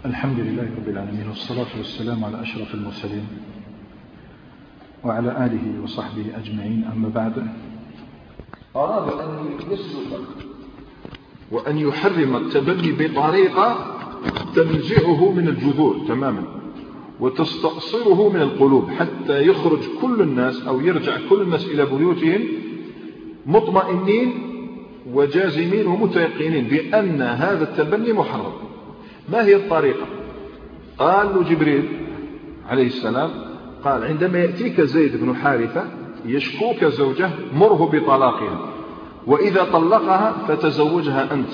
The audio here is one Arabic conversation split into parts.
الحمد لله رب العالمين، والصلاة والسلام على أشرف المرسلين وعلى آله وصحبه أجمعين. أما بعد، أراد أن يسلك وأن يحرم التبني بطريقة تنزعه من الجذور تماما وتستأصله من القلوب، حتى يخرج كل الناس أو يرجع كل الناس إلى بيوتهم مطمئنين وجازمين ومتيقنين بأن هذا التبني محرم. ما هي الطريقة؟ قال له جبريل عليه السلام، قال: عندما يأتيك زيد بن حارثة يشكوك زوجه مره بطلاقها، وإذا طلقها فتزوجها أنت.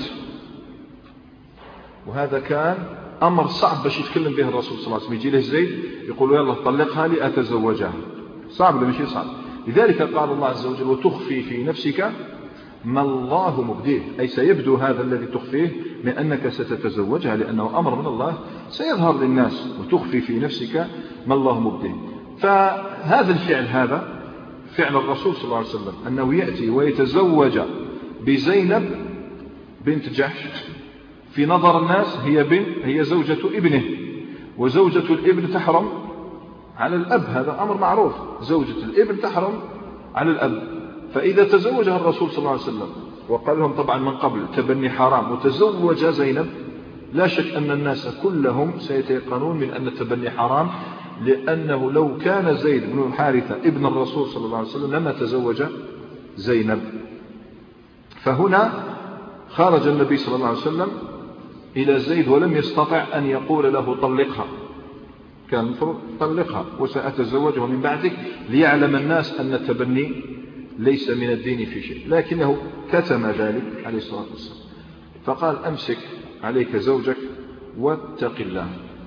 وهذا كان أمر صعب باش يتكلم به الرسول صلى الله عليه وسلم. يجي له زيد يقول: يلا طلقها لي أتزوجها. صعب ولا ماشي صعب؟ لذلك قال الله عز وجل: وتخفي في نفسك ما الله مبديه، أي سيبدو هذا الذي تخفيه من أنك ستتزوجها، لأنه أمر من الله سيظهر للناس. وتخفي في نفسك ما الله مبديه. فهذا الفعل، هذا فعل الرسول صلى الله عليه وسلم، أنه يأتي ويتزوج بزينب بنت جحش. في نظر الناس هي زوجة ابنه، وزوجة الابن تحرم على الأب، هذا أمر معروف، زوجة الابن تحرم على الأب. فإذا تزوجها الرسول صلى الله عليه وسلم وقال لهم طبعا من قبل تبني حرام وتزوج زينب، لا شك أن الناس كلهم سيتيقنون من أن التبني حرام، لأنه لو كان زيد بن الحارثة ابن الرسول صلى الله عليه وسلم لما تزوج زينب. فهنا خرج النبي صلى الله عليه وسلم إلى زيد ولم يستطع أن يقول له طلقها، كان المفروض طلقها وسأتزوجها من بعدك، ليعلم الناس أن التبني ليس من الدين في شيء، لكنه كتم ذلك عليه الصلاة والسلام. فقال: أمسك عليك زوجك واتق الله.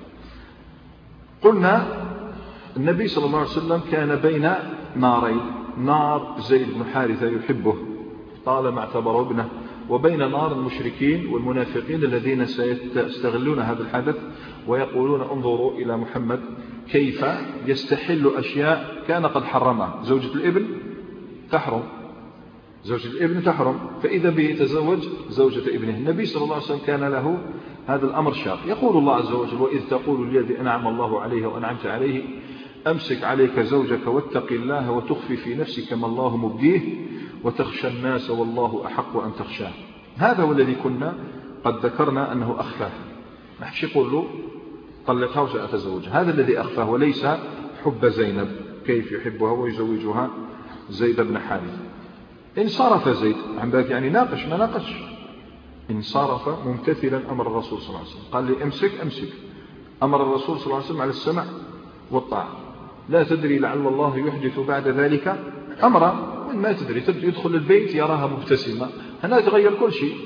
قلنا النبي صلى الله عليه وسلم كان بين نارين: نار زيد بن حارثة يحبه طالما اعتبره ابنه، وبين نار المشركين والمنافقين الذين سيستغلون هذا الحدث ويقولون: انظروا إلى محمد كيف يستحل أشياء كان قد حرمها. زوجة الابن تحرم، زوجة الابن تحرم، فإذا به يتزوج زوجة ابنه. النبي صلى الله عليه وسلم كان له هذا الأمر شاق. يقول الله عز وجل: وإذ تقول للذي أنعم الله عليه وأنعمت عليه أمسك عليك زوجك واتق الله وتخفي في نفسك ما الله مبديه وتخشى الناس والله أحق أن تخشاه. هذا هو الذي كنا قد ذكرنا أنه أخفاه. ما حدش يقول له طلقها وسأتزوجها، هذا الذي أخفاه، وليس حب زينب، كيف يحبها ويزوجها زيد بن حارثة. انصرف زيد عن ذلك، يعني ناقش ما ناقش، انصرف ممتثلا أمر الرسول صلى الله عليه وسلم. قال لي: أمسك. أمر الرسول صلى الله عليه وسلم على السمع والطاعة. لا تدري لعل الله يحدث بعد ذلك أمرا، ما تدري، يدخل البيت يراها مبتسمة، هنا يتغير كل شيء.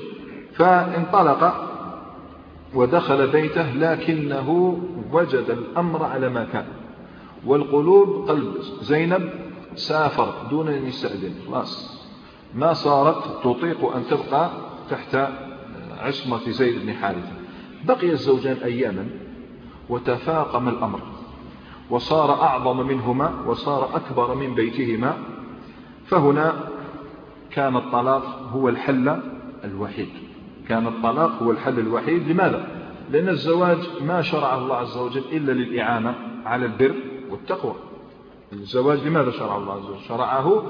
فانطلق ودخل بيته، لكنه وجد الأمر على ما كان، والقلوب قلب زينب سافر دون أن يستأذن، خلاص ما صارت تطيق أن تبقى تحت عصمة زيد بن حارثة. بقي الزوجان أياما وتفاقم الأمر، وصار أعظم منهما وصار أكبر من بيتهما. فهنا كان الطلاق هو الحل الوحيد، كان الطلاق هو الحل الوحيد. لماذا؟ لأن الزواج ما شرعه الله عز وجل إلا للإعانة على البر والتقوى. الزواج لماذا شرعه الله عز وجل؟ شرعه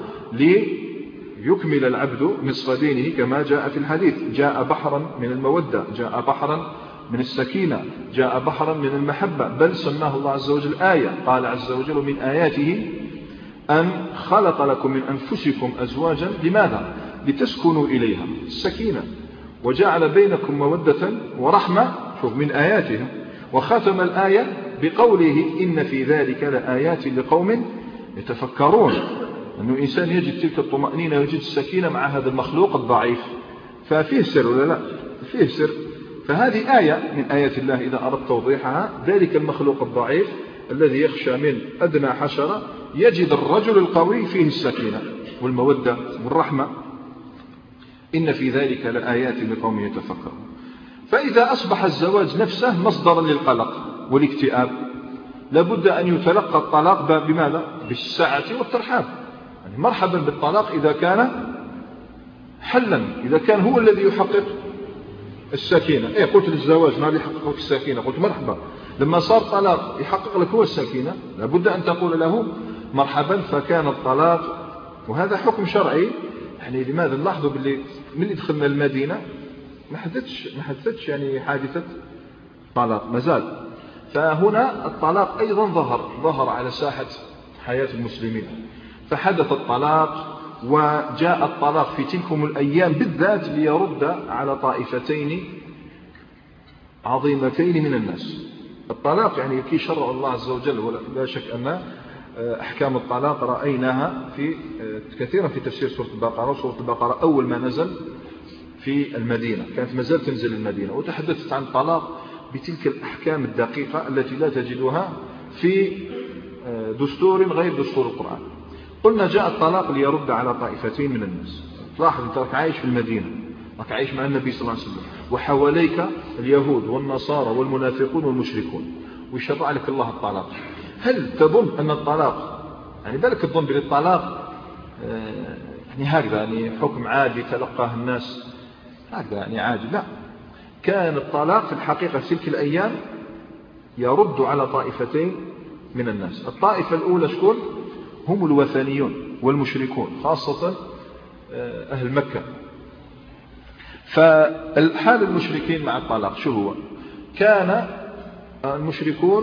ليكمل العبد نصف دينه، كما جاء في الحديث: جاء بحرا من المودة، جاء بحرا من السكينة، جاء بحرا من المحبة، بل سماه الله عز وجل آية. قال عز وجل: من آياته أن خلق لكم من أنفسكم أزواجا. لماذا؟ لتسكنوا إليها، السكينة، وجعل بينكم مودة ورحمة، شوف من آياته. وختم الآية بقوله: إن في ذلك لآيات لقوم يتفكرون. أنه إنسان يجد تلك الطمأنينة ويجد السكينة مع هذا المخلوق الضعيف، ففيه سر ولا لا؟ فيه سر. فهذه آية من آيات الله إذا أردت توضيحها. ذلك المخلوق الضعيف الذي يخشى من أدنى حشرة يجد الرجل القوي فيه السكينة والمودة والرحمة. إن في ذلك لآيات لقوم يتفكرون. فإذا أصبح الزواج نفسه مصدرا للقلق والاكتئاب، لابد أن يتلقى الطلاق بماذا؟ بالسعة والترحاب. يعني مرحبا بالطلاق إذا كان حلا، إذا كان هو الذي يحقق السكينة. قلت للزواج ما يحقق لك السكينة، قلت مرحبا. لما صار طلاق يحقق لك هو السكينة، لابد أن تقول له مرحبا. فكان الطلاق، وهذا حكم شرعي. يعني لماذا نلاحظوا باللي من دخلنا المدينة ما حدثتش يعني حادثة طلاق مازال. فهنا الطلاق أيضا ظهر على ساحة حياة المسلمين، فحدث الطلاق. وجاء الطلاق في تلكم الأيام بالذات ليرد على طائفتين عظيمتين من الناس. الطلاق يعني كي شرع الله عز وجل، ولا شك أن أحكام الطلاق رأيناها في كثيرا في تفسير سورة البقرة. سورة البقرة أول ما نزل في المدينة، كانت مازال تنزل المدينة، وتحدثت عن الطلاق بتلك الأحكام الدقيقة التي لا تجدها في دستور غير دستور القرآن. قلنا جاء الطلاق ليرد على طائفتين من الناس. تلاحظ أنت راك عايش في المدينة، راك عايش مع النبي صلى الله عليه وسلم، وحواليك اليهود والنصارى والمنافقون والمشركون، ويشرع لك الله الطلاق. هل تظن أن الطلاق يعني بالك تظن بالطلاق يعني هكذا يعني حكم عادي تلقاه الناس هكذا يعني عادي؟ لا، كان الطلاق في الحقيقة في تلك الأيام يرد على طائفتين من الناس. الطائفة الأولى شكون؟ هم الوثنيون والمشركون، خاصة أهل مكة. فالحال المشركين مع الطلاق شو هو؟ كان المشركون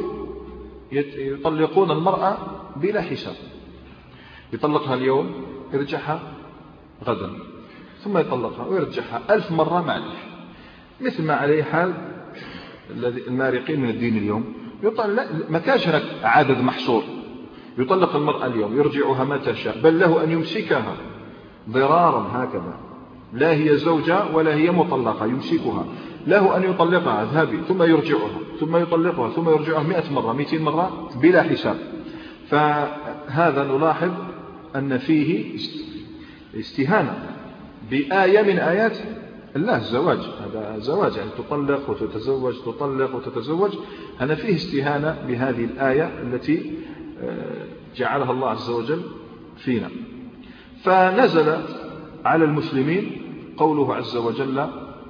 يطلقون المرأة بلا حساب، يطلقها اليوم يرجعها غدا، ثم يطلقها ويرجعها 1000 مرة معلش، مثل ما عليه حال المارقين من الدين اليوم. ما كانش هناك عدد محصور، يطلق المرأة اليوم يرجعها متى شاء، بل له أن يمسكها ضرارا هكذا، لا هي زوجة ولا هي مطلقة، يمسكها، له أن يطلقها اذهبي، ثم يرجعها، ثم يطلقها، ثم يرجعها 100 مرة 200 مرة بلا حساب. فهذا نلاحظ أن فيه استهانة بآية من آيات الله، الزواج. هذا زواج يعني تطلق وتتزوج، تطلق وتتزوج. هنا فيه استهانة بهذه الآية التي جعلها الله عز وجل فينا. فنزل على المسلمين قوله عز وجل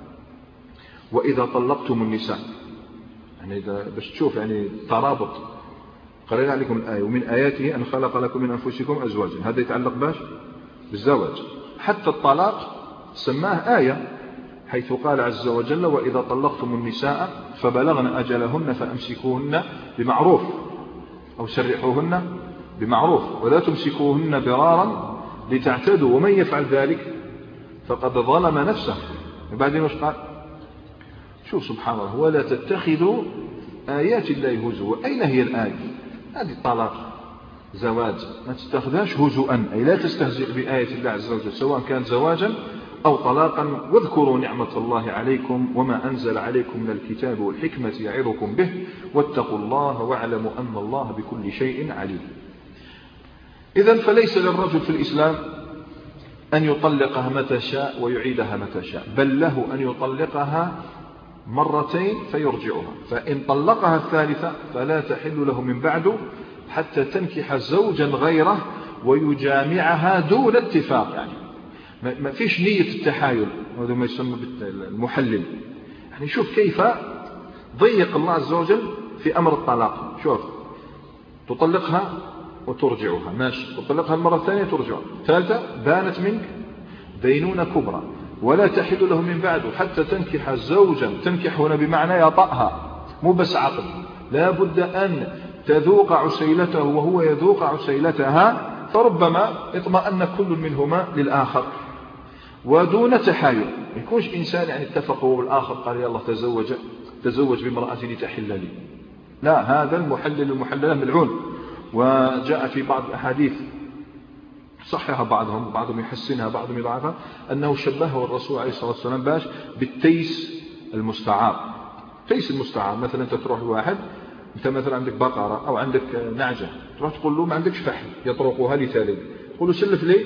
وإذا طلقتم النساء. يعني باش تشوف يعني ترابط، قرأنا عليكم الآية ومن آياته أن خلق لكم من أنفسكم أزواجا، هذا يتعلق باش بالزواج. حتى الطلاق سماه آية، حيث قال عز وجل وإذا طلقتم النساء فبلغن أجلهن فأمسكوهن بمعروف أو سرحوهن بمعروف ولا تمسكوهن ضرارا لتعتدوا ومن يفعل ذلك فقد ظلم نفسه. وبعدين وش قال؟ شوف سبحان الله، ولا تتخذوا آيات الله هزوا. أين هي الآية؟ هذه الطلاق زواج، ما تستخدمش هزوا، أي لا تستهزئ بآية الله عز وجل سواء كان زواجا أو طلاقا. واذكروا نعمة الله عليكم وما أنزل عليكم من الكتاب والحكمة يعظكم به واتقوا الله واعلموا أن الله بكل شيء عليم. إذن فليس للرجل في الإسلام أن يطلقها متى شاء ويعيدها متى شاء، بل له أن يطلقها مرتين فيرجعها، فإن طلقها الثالثة فلا تحل له من بعد حتى تنكح زوجا غيره ويجامعها دون اتفاق. يعني ما فيش نية التحايل، وهذا ما يسمى بالمحلل. يعني شوف كيف ضيق الله عز وجل في أمر الطلاق. شوف تطلقها وترجعها ماشي، تطلقها المرة الثانية ترجعها، ثالثة بانت منك دينونة كبرى ولا تحل له من بعد حتى تنكح زوجا. تنكح هنا بمعنى يطأها، مو بس عقد، لا بد أن تذوق عسيلته وهو يذوق عسيلتها، فربما اطمأن كل منهما للآخر ودون تحايل. ما يكونش إنسان يعني اتفقوا والآخر قال يا الله تزوج بامرأة لتحل لي، لا، هذا المحللة ملعون. وجاء في بعض الأحاديث صحها بعضهم يحسنها بعضهم يضعفها، أنه شبهه الرسول عليه الصلاة والسلام باش بالتيس المستعار. تيس المستعار مثلا أنت تروح لواحد، أنت مثلا عندك بقرة أو عندك نعجة، تروح تقول له ما عندكش فحل يطرقها لي ثالث، تقول له سلف لي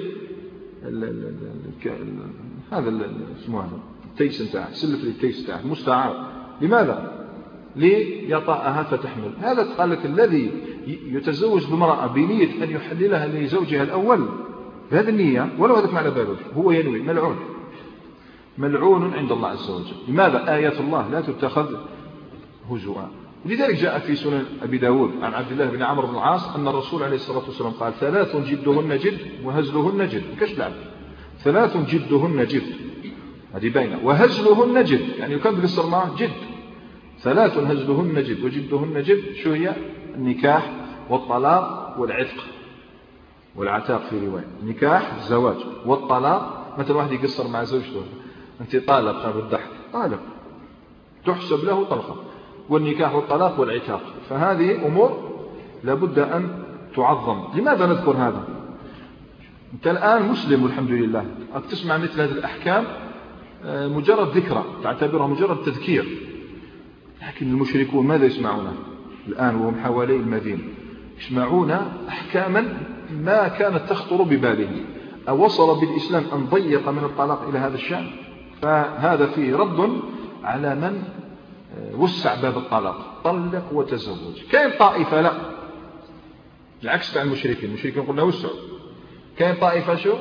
هذا اسمه هذا التيس نتاعك، سلف لي التيس نتاعك مستعار. لماذا؟ ليطأها فتحمل. هذا قال لك الذي يتزوج بامرأة بنية أن يحللها لزوجها الأول بهذه النية ولو هذاك ما على باله، هو ينوي ملعون ملعون عند الله عز وجل. لماذا؟ آيات الله لا تتخذ هزؤا. لذلك جاء في سنن أبي داود عن عبد الله بن عمرو بن العاص أن الرسول عليه الصلاة والسلام قال: 3 جدهن جد وهزلهن جد. كاش لعب. 3 جدهن جد، هذه باينة، وهزلهن جد، يعني كان بيصير معه جد. 3 هزلهن جد وجدهن جد. شو هي؟ النكاح والطلاق والعتق والعتاق في رواية. النكاح الزواج والطلاق. مثل واحد يقصر مع زوجته: أنت طالق بالضحك، طالق تحسب له طلقة. والنكاح والطلاق والعتاق. فهذه أمور لابد أن تعظم. لماذا نذكر هذا؟ أنت الآن مسلم والحمد لله، تسمع مثل هذه الأحكام مجرد ذكرى، تعتبرها مجرد تذكير. لكن المشركون ماذا يسمعون الآن وهم حوالي المدينة؟ يسمعون أحكاما ما كانت تخطر ببالهم. أو وصل بالإسلام أن ضيق من الطلاق إلى هذا الشأن. فهذا فيه رد على من وسع باب الطلاق: طلق وتزوج. كاين طائفة لا، العكس تاع المشركين. المشركين قلنا وسعوا. كاين طائفة شو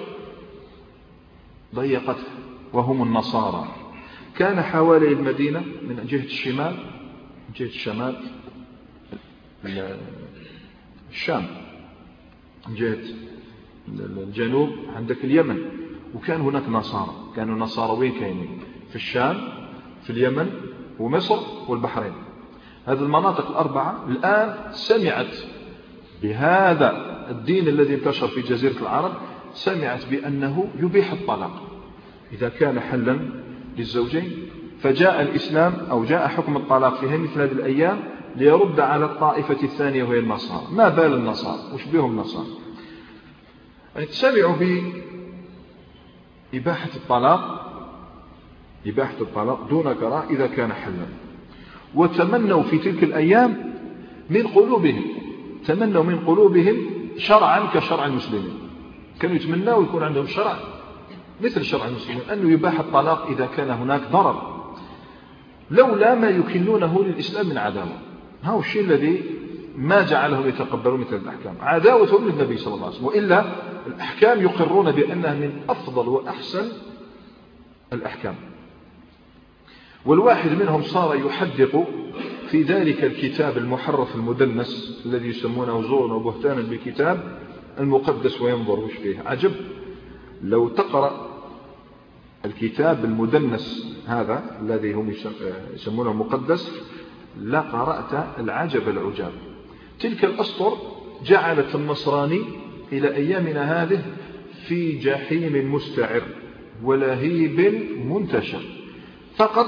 ضيقت، وهم النصارى. كان حوالي المدينة من جهة الشمال، من جهة الشمال الشام، من جهة الجنوب عندك اليمن. وكان هناك نصارى. كانوا نصارى وين كاينين؟ في الشام، في اليمن، ومصر، والبحرين. هذه المناطق الأربعة الآن سمعت بهذا الدين الذي انتشر في جزيرة العرب، سمعت بأنه يبيح الطلاق إذا كان حلا للزوجين. فجاء الإسلام أو جاء حكم الطلاق في مثل هذه الأيام ليرد على الطائفة الثانية وهي النصارى. ما بال النصارى؟ وش بهم النصارى؟ سمعوا بإباحة الطلاق دون كراهة إذا كان حلا. وتمنوا في تلك الأيام من قلوبهم شرعا كشرع المسلمين. كانوا يتمنوا يكون عندهم شرع مثل شرع المسلمين، أنه يباح الطلاق إذا كان هناك ضرر، لولا ما يكنونه للإسلام من عداوة. هذا الشيء الذي ما جعلهم يتقبلوا مثل الأحكام، عداوتهم للنبي صلى الله عليه وسلم. وإلا الأحكام يقرون بأنها من أفضل وأحسن الأحكام. والواحد منهم صار يحدق في ذلك الكتاب المحرف المدنس الذي يسمونه زورا وبهتانا بالكتاب المقدس وينظر وش فيه. عجب لو تقرأ الكتاب المدنس هذا الذي هم يسمونه مقدس لقرأت العجب العجاب. تلك الأسطر جعلت النصراني إلى أيامنا هذه في جحيم مستعر ولهيب منتشر. فقط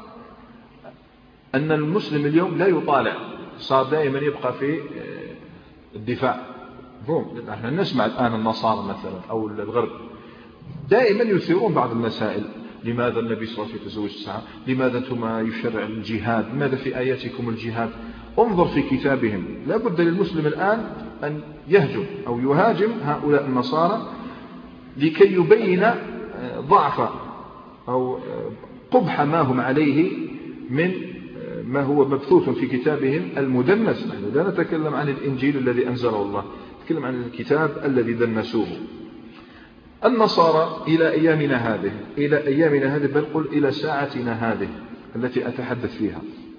أن المسلم اليوم لا يطالع، صار دائما يبقى في الدفاع. نحن نسمع الآن النصارى مثلا أو الغرب دائما يثيرون بعض المسائل. لماذا النبي صلى الله عليه وسلم يتزوج 9؟ لماذا أنتم يشرع الجهاد؟ لماذا في آياتكم الجهاد؟ انظر في كتابهم. لا بد للمسلم الآن أن يهجم أو يهاجم هؤلاء النصارى لكي يبين ضعف أو قبح ما هم عليه من ما هو مبثوث في كتابهم المدنس. نحن لا نتكلم عن الإنجيل الذي أنزله الله، نتكلم عن الكتاب الذي دنسوه. النصارى إلى أيامنا هذه بل قل إلى ساعتنا هذه التي أتحدث فيها،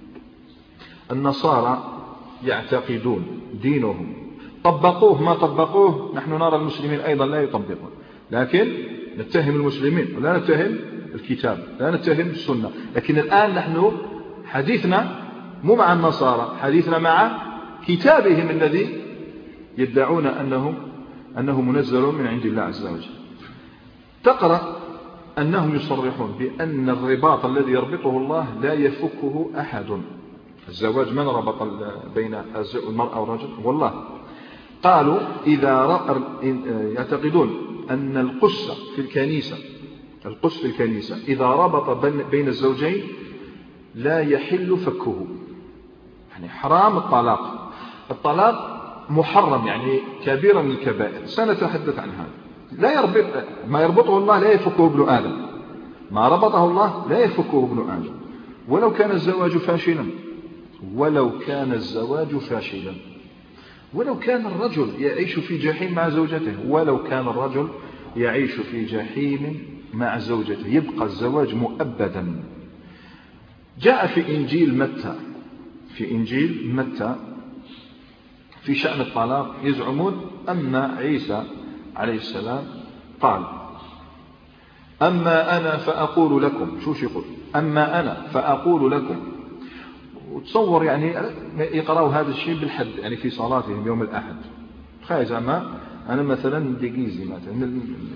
النصارى يعتقدون دينهم، طبقوه ما طبقوه نحن نرى المسلمين أيضا لا يطبقون، لكن نتهم المسلمين ولا نتهم الكتاب، لا نتهم السنة. لكن الآن نحن حديثنا مو مع النصارى، حديثنا مع كتابهم الذي يدعون أنه منزل من عند الله عز وجل. تقرأ أنهم يصرحون بأن الرباط الذي يربطه الله لا يفكه أحد. الزواج من ربط بين المرأة والرجل؟ والله قالوا يعتقدون أن القس في الكنيسة إذا ربط بين الزوجين لا يحل فكه، يعني حرام الطلاق محرم، يعني كبيرة من الكبائر، سنتحدث عن هذا. ما يربطه الله لا يفكه ابن آدم، ما ربطه الله لا يفكه ابن آدم، ولو كان الزواج فاشلا، ولو كان الرجل يعيش في جحيم مع زوجته، ولو كان الرجل يعيش في جحيم مع زوجته، يبقى الزواج مؤبدا. جاء في إنجيل متى في شأن الطلاق يزعمون أن عيسى عليه السلام قال: أما أنا فأقول لكم. شوش يقول؟ أما أنا فأقول لكم. وتصور يعني يقرأوا هذا الشيء بالحد، يعني في صلاتهم يوم الأحد. تخيل زعما أنا مثلا ديجيزي مثلا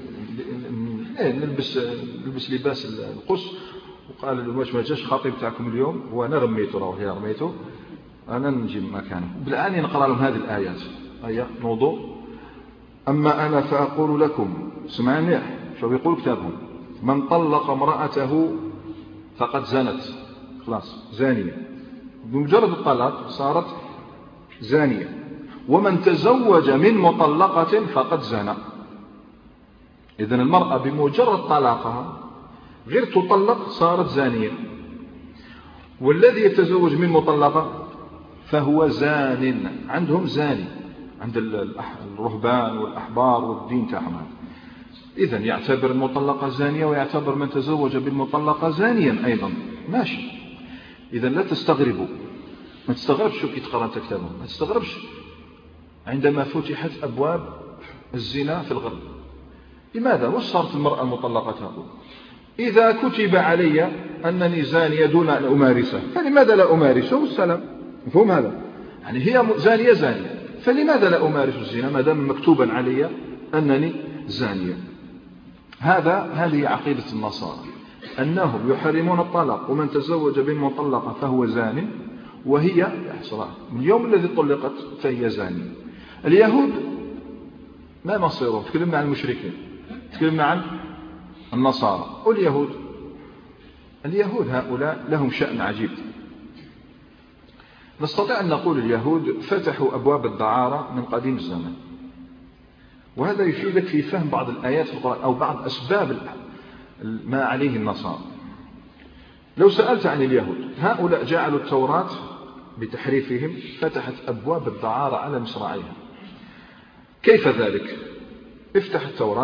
نلبس لباس القس، وقال له واش ما جاش خطيب تاعكم اليوم، وانا رميته راه هي رميته، انا نجي مكانه. بالعاني نقرا لهم هذه الايات. هيا نوضوا. اما انا فاقول لكم، سمعني شو بيقول كتابهم: من طلق امراته فقد زنت، خلاص زانيه، بمجرد الطلاق صارت زانيه. ومن تزوج من مطلقه فقد زنى. اذن المراه بمجرد طلاقها غير تطلق صارت زانية. والذي يتزوج من مطلقة فهو زان. عندهم زاني عند الرهبان والأحبار والدين تاعهم. إذن يعتبر المطلقة زانية، ويعتبر من تزوج بالمطلقة زانيا أيضا. ماشي. إذن لا تستغربوا، ما تستغربش كي تقرأ كتابهم، ما تستغربش عندما فتحت أبواب الزنا في الغرب. لماذا؟ وش صارت المرأة المطلقة تقول: إذا كتب علي أنني زانية دون أن أمارسه فلماذا لا أمارسه؟ والسلام. مفهوم هذا؟ يعني هي زانية، فلماذا لا أمارس الزنا ما دام مكتوبا علي أنني زانية؟ هذه عقيدة النصارى، أنهم يحرمون الطلاق، ومن تزوج بالمطلقة فهو زان، وهي من اليوم الذي طلقت فهي زانية. اليهود ما مصيرهم؟ تكلمنا عن المشركين، تكلمنا عن النصارى. اليهود هؤلاء لهم شأن عجيب. نستطيع أن نقول اليهود فتحوا أبواب الدعارة من قديم الزمن، وهذا يفيدك في فهم بعض الآيات في القرآن أو بعض أسباب ما عليه النصارى. لو سألت عن اليهود، هؤلاء جعلوا التوراة بتحريفهم فتحت أبواب الدعارة على مصراعيها. كيف ذلك؟ افتح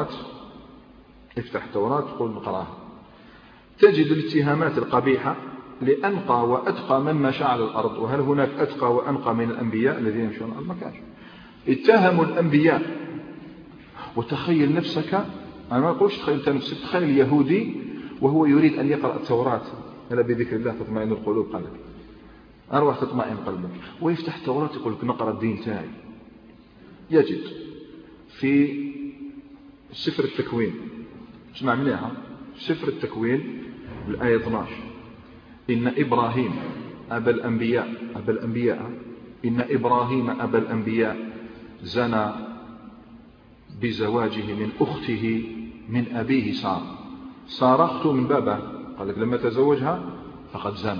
التوراة قل نقراها، تجد الاتهامات القبيحة لأنقى وأتقى من مشى على الأرض. وهل هناك أتقى وأنقى من الأنبياء الذين يمشون على الأرض؟ ما كانش. اتهموا الأنبياء. وتخيل نفسك، أنا ما أقولش تخيل نفسك، تخيل يهودي وهو يريد أن يقرأ التوراة: ألا بذكر الله تطمئن القلوب، قال لك أروح تطمئن قلبك، ويفتح التوراة يقول لك نقرأ الدين تاعي. يجد في سفر التكوين، اسمع منها، سفر التكوين الآية 12: إن إبراهيم أبا الأنبياء إن إبراهيم أبا الأنبياء زنى بزواجه من أخته من أبيه سارة أخته من بابه، قال لك لما تزوجها فقد زنى.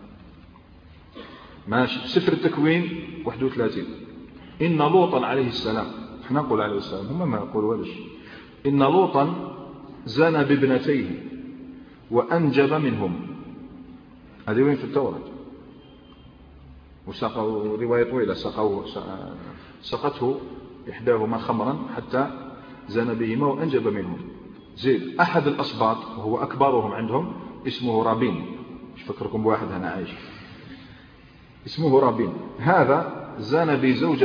ماشي. سفر التكوين 31: إن لوطا عليه السلام، احنا نقول عليه السلام، هم ما يقولوا هذا الشيء، إن لوطا زنى بابنتيه وأنجب منهم. هذه وين في التوراة؟ وسقوا رواية طويلة، سقته إحداهما خمرا حتى زنى بهما وأنجب منهم. زيد أحد الأسباط وهو أكبرهم عندهم اسمه رابين، مش فكركم بواحد هنا عايش اسمه رابين، هذا زنى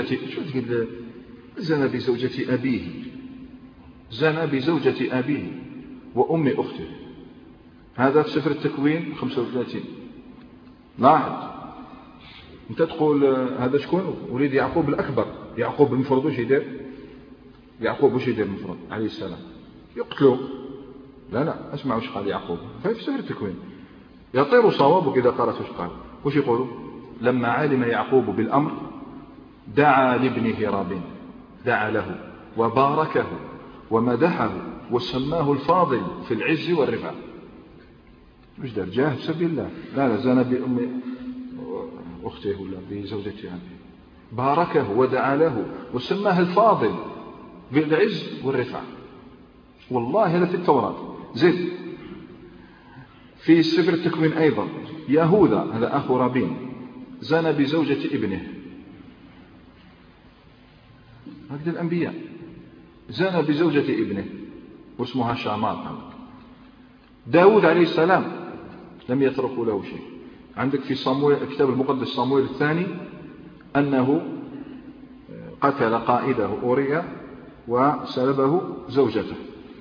بزوجة أبيه وأم أخته. هذا في سفر التكوين 35. لاحظ انت تقول هذا شكون؟ وليد يعقوب الأكبر. يعقوب المفروض وش يدير؟ المفروض عليه السلام يقتلوه. لا اسمع وش قال يعقوب في سفر التكوين، يطير صوابك إذا قرأت وش قال. وش يقولوا؟ لما علم يعقوب بالأمر دعا لابنه رابين، دعا له وباركه ومدحه وسماه الفاضل في العز والرفعة. مش دار جاه في سبيل الله، لا زنى بأم أخته ولا بزوجته، باركه ودعا له وسماه الفاضل بالعز والرفعة. والله هذا في التوراة. زيد في سفر التكوين أيضا: يهوذا هذا أخو رابين زنى بزوجة ابنه. هكذا الأنبياء، زنى بزوجة ابنه واسمها شامار. داود عليه السلام لم يتركوا له شيء. عندك في صمويل الكتاب المقدس صمويل الثاني أنه قتل قائده أوريا وسلبه زوجته.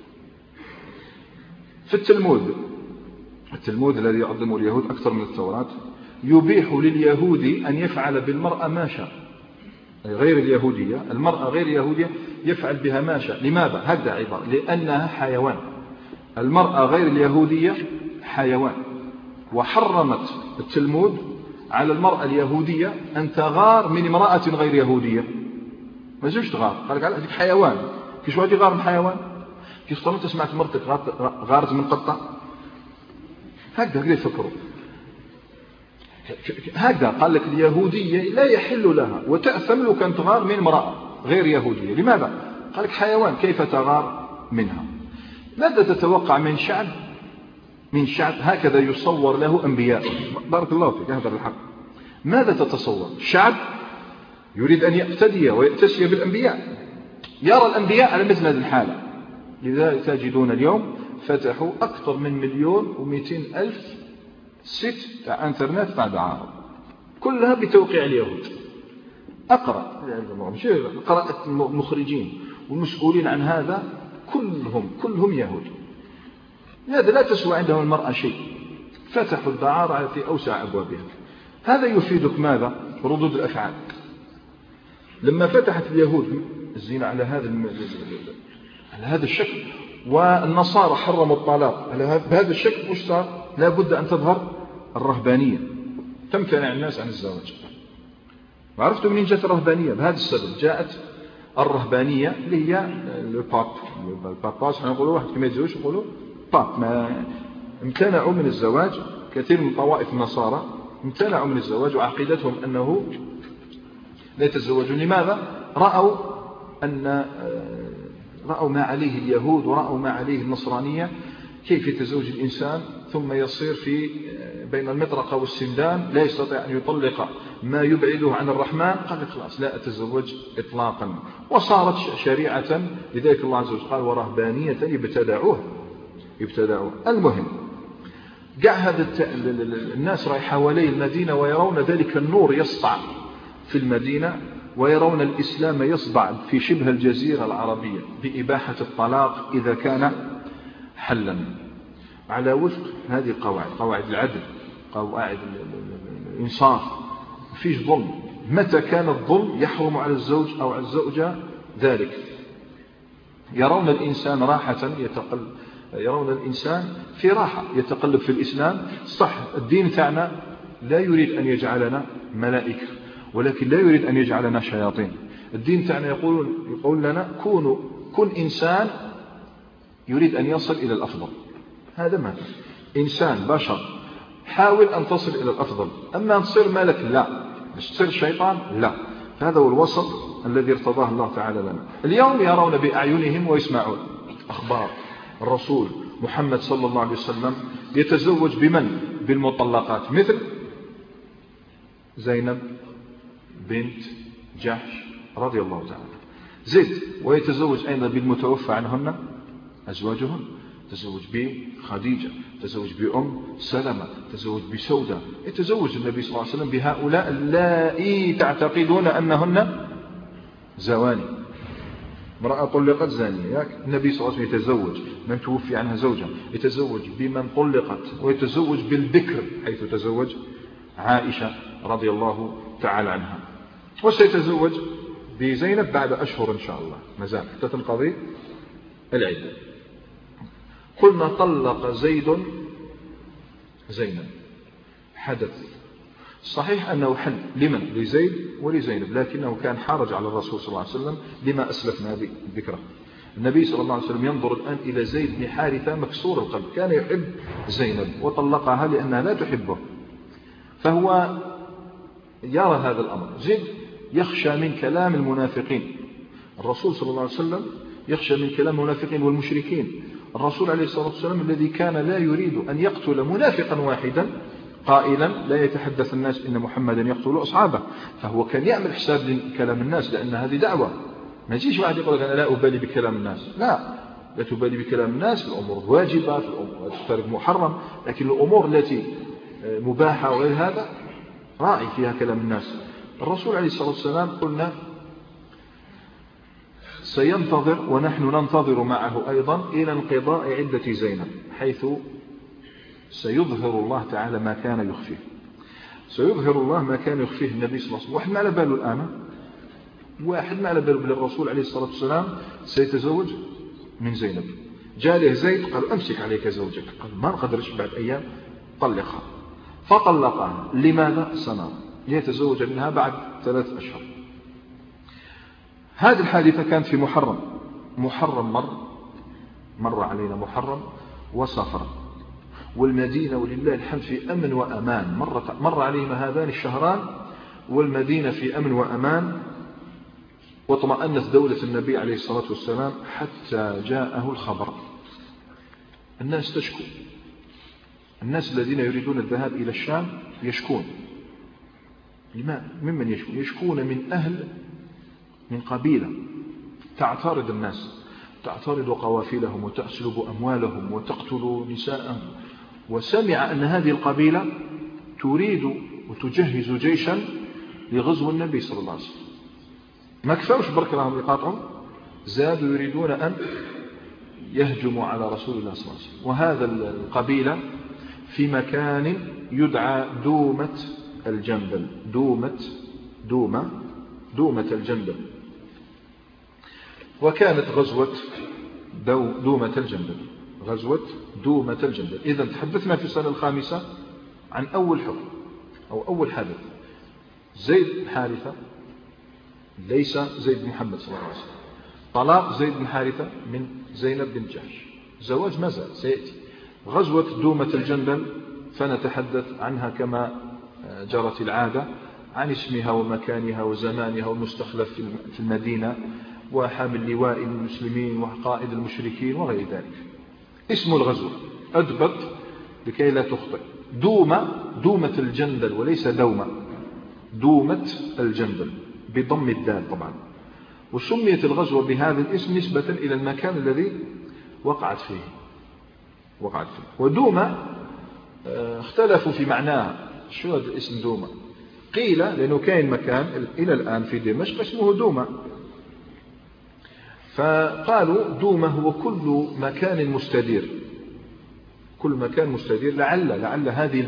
في التلمود الذي يعظمه اليهود أكثر من التوراة يبيح لليهود أن يفعل بالمرأة ما شاء، غير اليهودية، المرأة غير اليهودية يفعل بها ما شاء. لماذا؟ هذا عبارة لأنها حيوان. المرأة غير اليهودية حيوان، وحرمت التلمود على المرأة اليهودية أن تغار من امرأة غير يهودية. ما زوج تغار، قال لك على هذيك حيوان. كيش واحد يغار من حيوان؟ كيف طالما سمعت مرتك غارت من قطة؟ هكذا يفكروا. هكذا قال لك اليهودية لا يحل لها وتأثم لو كانت تغار من امرأة غير يهودية. لماذا؟ قال لك حيوان، كيف تغار منها؟ ماذا تتوقع من شعب هكذا يصور له أنبياء؟ بارك الله فيك، هذا الحق. ماذا تتصور؟ شعب يريد أن يقتدي ويأتسي بالأنبياء، يرى الأنبياء على مثل هذه الحالة. لذلك تجدون اليوم فتحوا أكثر من 1,200,000 سيت تاع انترنت تاع دعارة، كلها بتوقيع اليهود. أقرأ مش قراءة المخرجين والمسؤولين عن هذا كلهم يهود. هذا لا تسوى عندهم المرأة شيء، فتحوا الدعارة في أوسع أبوابها. هذا يفيدك ماذا؟ ردود الأفعال. لما فتحت اليهود الزنا على هذا الشكل، والنصارى حرموا الطلاق بهذا الشكل، وش صار؟ لا بد أن تظهر الرهبانية، تمتنع الناس عن الزواج. وعرفتوا منين جاءت الرهبانية؟ بهذا السبب جاءت الرهبانية اللي هي الباباس، احنا نقولوا واحد كما يتزوج يقولوا باب. ما امتنعوا من الزواج، كثير من طوائف النصارى امتنعوا من الزواج، وعقيدتهم أنه لا يتزوجون. لماذا؟ رأوا ما عليه اليهود ورأوا ما عليه النصرانية، كيف يتزوج الإنسان ثم يصير في بين المطرقة والسندان، لا يستطيع أن يطلق ما يبعده عن الرحمن. قال لك خلاص لا أتزوج إطلاقا، وصارت شريعة. لذلك الله عز وجل قال ورهبانية ابتدعوها. المهم قاع هذا الناس رايح حوالي المدينة ويرون ذلك النور يسطع في المدينة، ويرون الإسلام يصدع في شبه الجزيرة العربية بإباحة الطلاق إذا كان حلا على وفق هذه القواعد، قواعد العدل، قواعد الإنصاف، مفيش ظلم. متى كان الظلم يحرم على الزوج أو على الزوجة ذلك. يرون الإنسان يرون الإنسان في راحة يتقلب في الإسلام. صح الدين تاعنا لا يريد أن يجعلنا ملائكة، ولكن لا يريد أن يجعلنا شياطين. الدين تاعنا يقول لنا كن إنسان يريد أن يصل إلى الأفضل. هذا ما إنسان بشر، حاول أن تصل إلى الأفضل. أما أن تصير ملك لا، مش تصير شيطان لا. هذا هو الوسط الذي ارتضاه الله تعالى لنا. اليوم يرون بأعينهم ويسمعون أخبار الرسول محمد صلى الله عليه وسلم يتزوج بمن؟ بالمطلقات، مثل زينب بنت جحش رضي الله تعالى زيد. ويتزوج أيضا بالمتوفى عنهن أزواجهن، تزوج بخديجة، تزوج بأم سلمة، تزوج بسودة. يتزوج النبي صلى الله عليه وسلم بهؤلاء اللائي تعتقدون أنهن زواني. امرأة طلقت زانية، النبي صلى الله عليه وسلم يتزوج من توفي عنها زوجها، يتزوج بمن طلقت، ويتزوج بالبكر حيث تزوج عائشة رضي الله تعالى عنها. وسيتزوج بزينب بعد أشهر إن شاء الله، مازال حتى تنقضي العدة. قلنا طلق زيد زينب، حدث صحيح أنه حل لمن؟ لزيد ولزينب، لكنه كان حرج على الرسول صلى الله عليه وسلم لما أسلفنا ذكره. النبي صلى الله عليه وسلم ينظر الآن إلى زيد بن حارثة مكسور القلب، كان يحب زينب وطلقها لأنها لا تحبه، فهو يرى هذا الأمر. زيد يخشى من كلام المنافقين، الرسول صلى الله عليه وسلم يخشى من كلام المنافقين والمشركين. الرسول عليه الصلاة والسلام الذي كان لا يريد أن يقتل منافقا واحدا قائلا لا يتحدث الناس إن محمدا يقتل أصحابه، فهو كان يعمل حساب لكلام الناس، لأن هذه دعوة. ما يجيش واحد يقول لك أنا لا أبالي بكلام الناس، لا، لا تبالي بكلام الناس، الأمور الواجبة، في الأمور التارك محرم، لكن الأمور التي مباحة وغير هذا راعي فيها كلام الناس. الرسول عليه الصلاة والسلام قلنا سينتظر ونحن ننتظر معه أيضا إلى انقضاء عدة زينب، حيث سيظهر الله تعالى ما كان يخفيه، سيظهر الله ما كان يخفيه النبي صلى الله عليه وسلم. واحد ما على باله الآن، واحد ما على باله بل الرسول عليه الصلاة والسلام سيتزوج من زينب. جاء له زيد قال أمسك عليك زوجك، قال ما نقدرش بعد أيام، طلقها. فطلقها. لماذا؟ سنة ليتزوج منها بعد 3 أشهر. هذه الحادثة كانت في محرم مر علينا محرم وصفر، والمدينة ولله الحمد في أمن وأمان. مر علينا هذان الشهران والمدينة في أمن وأمان، واطمأنت دولة النبي عليه الصلاة والسلام حتى جاءه الخبر. الناس تشكو، الناس الذين يريدون الذهاب إلى الشام يشكون. ممن يشكون؟ يشكون من قبيلة تعترض الناس، تعترض قوافلهم وتأسلب أموالهم وتقتل نساءهم. وسمع أن هذه القبيلة تريد وتجهز جيشا لغزو النبي صلى الله عليه وسلم. ما كفرش برك لهم يقاطعوا، زادوا يريدون أن يهجموا على رسول الله صلى الله عليه وسلم. وهذا القبيلة في مكان يدعى دومة الجندل. دومة الجندل. وكانت غزوة دومة الجندل، غزوة دومة الجندل. إذا تحدثنا في السنة الخامسة عن أول حكم أو أول حدث. زيد بن حارثة ليس زيد بن محمد صلى الله عليه وسلم. طلاق زيد بن حارثة من زينب بن جحش. زواج ما زال سيأتي. غزوة دومة الجندل فنتحدث عنها كما جرت العادة، عن اسمها ومكانها وزمانها والمستخلف في المدينة وحامل لواء المسلمين وقائد المشركين وغير ذلك. اسم الغزوة أدبط لكي لا تخطئ. دومة الجندل وليس دومة، دومة الجندل بضم الدال طبعا. وسميت الغزوة بهذا الاسم نسبة إلى المكان الذي وقعت فيه. ودومة اختلفوا في معناها. شو هذا الاسم دومة؟ قيل لأنه كان مكان إلى الآن في دمشق اسمه دومة، فقالوا دومة هو كل مكان مستدير، كل مكان مستدير. لعل هذه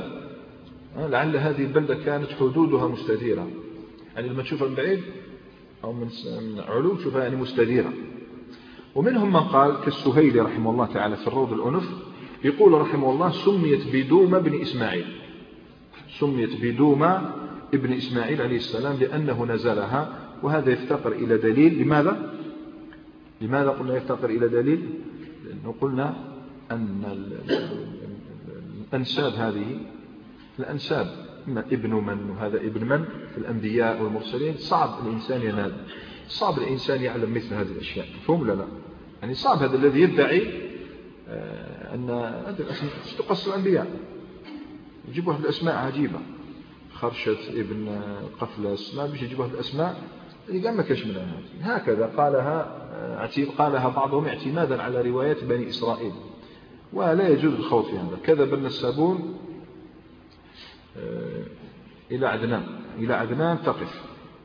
البلدة كانت حدودها مستديرة، يعني لما تشوفها من بعيد أو من علو تشوفها يعني مستديرة. ومنهم من قال كالسهيلي رحمه الله تعالى في الروض الأنف، يقول رحمه الله سميت بدومة بن إسماعيل، سميت بدومة ابن إسماعيل عليه السلام لأنه نزلها. وهذا يفتقر إلى دليل. لماذا قلنا يفتقر إلى دليل؟ لأنه قلنا أن الأنساب هذه الأنساب ابن من وهذا ابن من في الأنبياء والمرسلين صعب الإنسان ينال، صعب الإنسان يعلم مثل هذه الأشياء. فهم لا يعني صعب هذا الذي يدعي أن هذه الأسماء تقص الأنبياء، يجيبوا واحد الأسماء عجيبة، خرشة ابن قفلس، ما بيش يجيبوا واحد الأسماء اللي قام ما كاش منها. هكذا قالها بعضهم اعتمادا على روايات بني إسرائيل، ولا يجوز الخوض في هذا. كذب النسابون إلى عدنان تقف.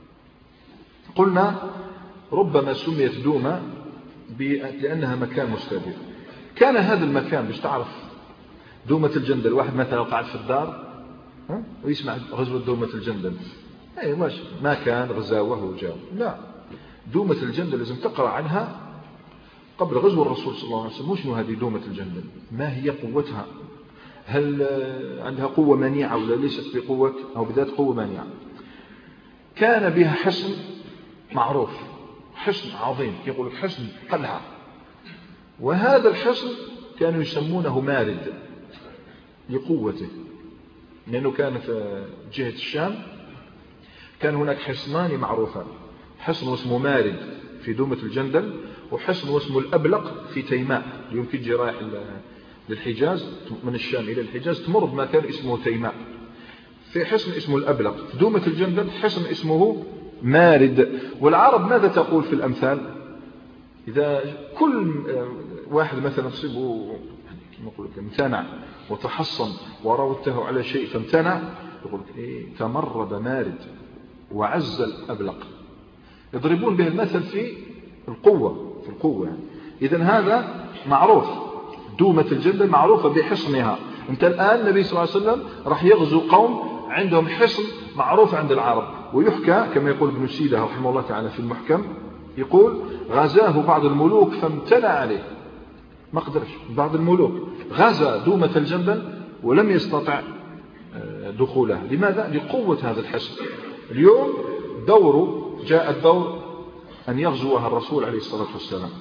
قلنا ربما سميت دومة لأنها مكان مستدير. كان هذا المكان باش تعرف دومة الجندل، واحد مثلا قاعد في الدار ويسمع غزوة دومة الجندل، أي ما كان غزاوه وجاو، لا، دومة الجندل لازم تقرأ عنها قبل غزو الرسول صلى الله عليه وسلم. شنو هذه دومة الجندل؟ ما هي قوتها؟ هل عندها قوة منيعة ولا ليست بقوة أو بذات قوة منيعة؟ كان بها حصن معروف، حصن عظيم، يقول لك حصن قلعة. وهذا الحصن كانوا يسمونه مارد لقوته، لأنه كان في جهة الشام كان هناك حصنان معروفان، حصن اسمه مارد في دومة الجندل، وحصن اسمه الأبلق في تيماء. اليوم كي تجي رايح للحجاز من الشام إلى الحجاز تمر بمكان اسمه تيماء، في حصن اسمه الأبلق. في دومة الجندل حصن اسمه مارد. والعرب ماذا تقول في الأمثال؟ إذا كل واحد مثلا تصيبه كما نقول لك امتنع وتحصن وراودته على شيء فامتنع، يقول لك تمرد مارد وعز الأبلق. يضربون به المثل في القوة يعني. إذن هذا معروف، دومة الجندل معروفة بحصنها. أنت الآن النبي صلى الله عليه وسلم راح يغزو قوم عندهم حصن معروف عند العرب، ويحكى كما يقول ابن سيدة رحمه الله تعالى في المحكم، يقول غزاه بعض الملوك فامتنع عليه، ما قدرش. بعض الملوك غزا دومة الجندل ولم يستطع دخولها. لماذا؟ لقوة هذا الحصن. اليوم جاء الدور أن يغزوها الرسول عليه الصلاة والسلام.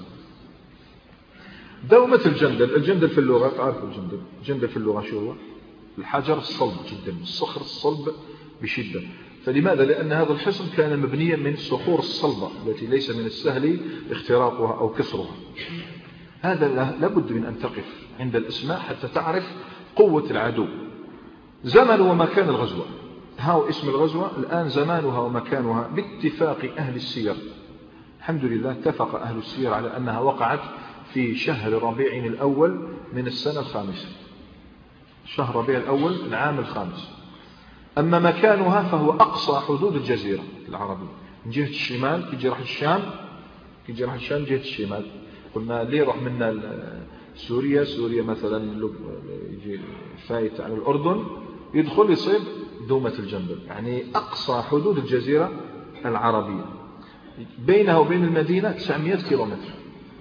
دومة الجندل في اللغة، تعرف الجندل في اللغة شو هو؟ الحجر الصلب جدا، الصخر الصلب بشدة. فلماذا؟ لأن هذا الحصن كان مبنيا من الصخور الصلبة التي ليس من السهل اختراقها أو كسرها. هذا لابد من أن تقف عند الأسماء حتى تعرف قوة العدو. زمن ومكان الغزوة، هاو اسم الغزوة الآن زمانها ومكانها باتفاق أهل السير. الحمد لله اتفق أهل السير على أنها وقعت في شهر ربيع الأول من السنة الخامسة، شهر ربيع الأول العام الخامس. أما مكانها فهو أقصى حدود الجزيرة العربية من جهة الشمال. كي راح الشام جهة الشمال. قلنا ليه روح منا سوريا مثلا يجي فايت على الأردن، يدخل يصيب دومة الجندل، يعني أقصى حدود الجزيرة العربية. بينها وبين المدينة 900 كيلومتر،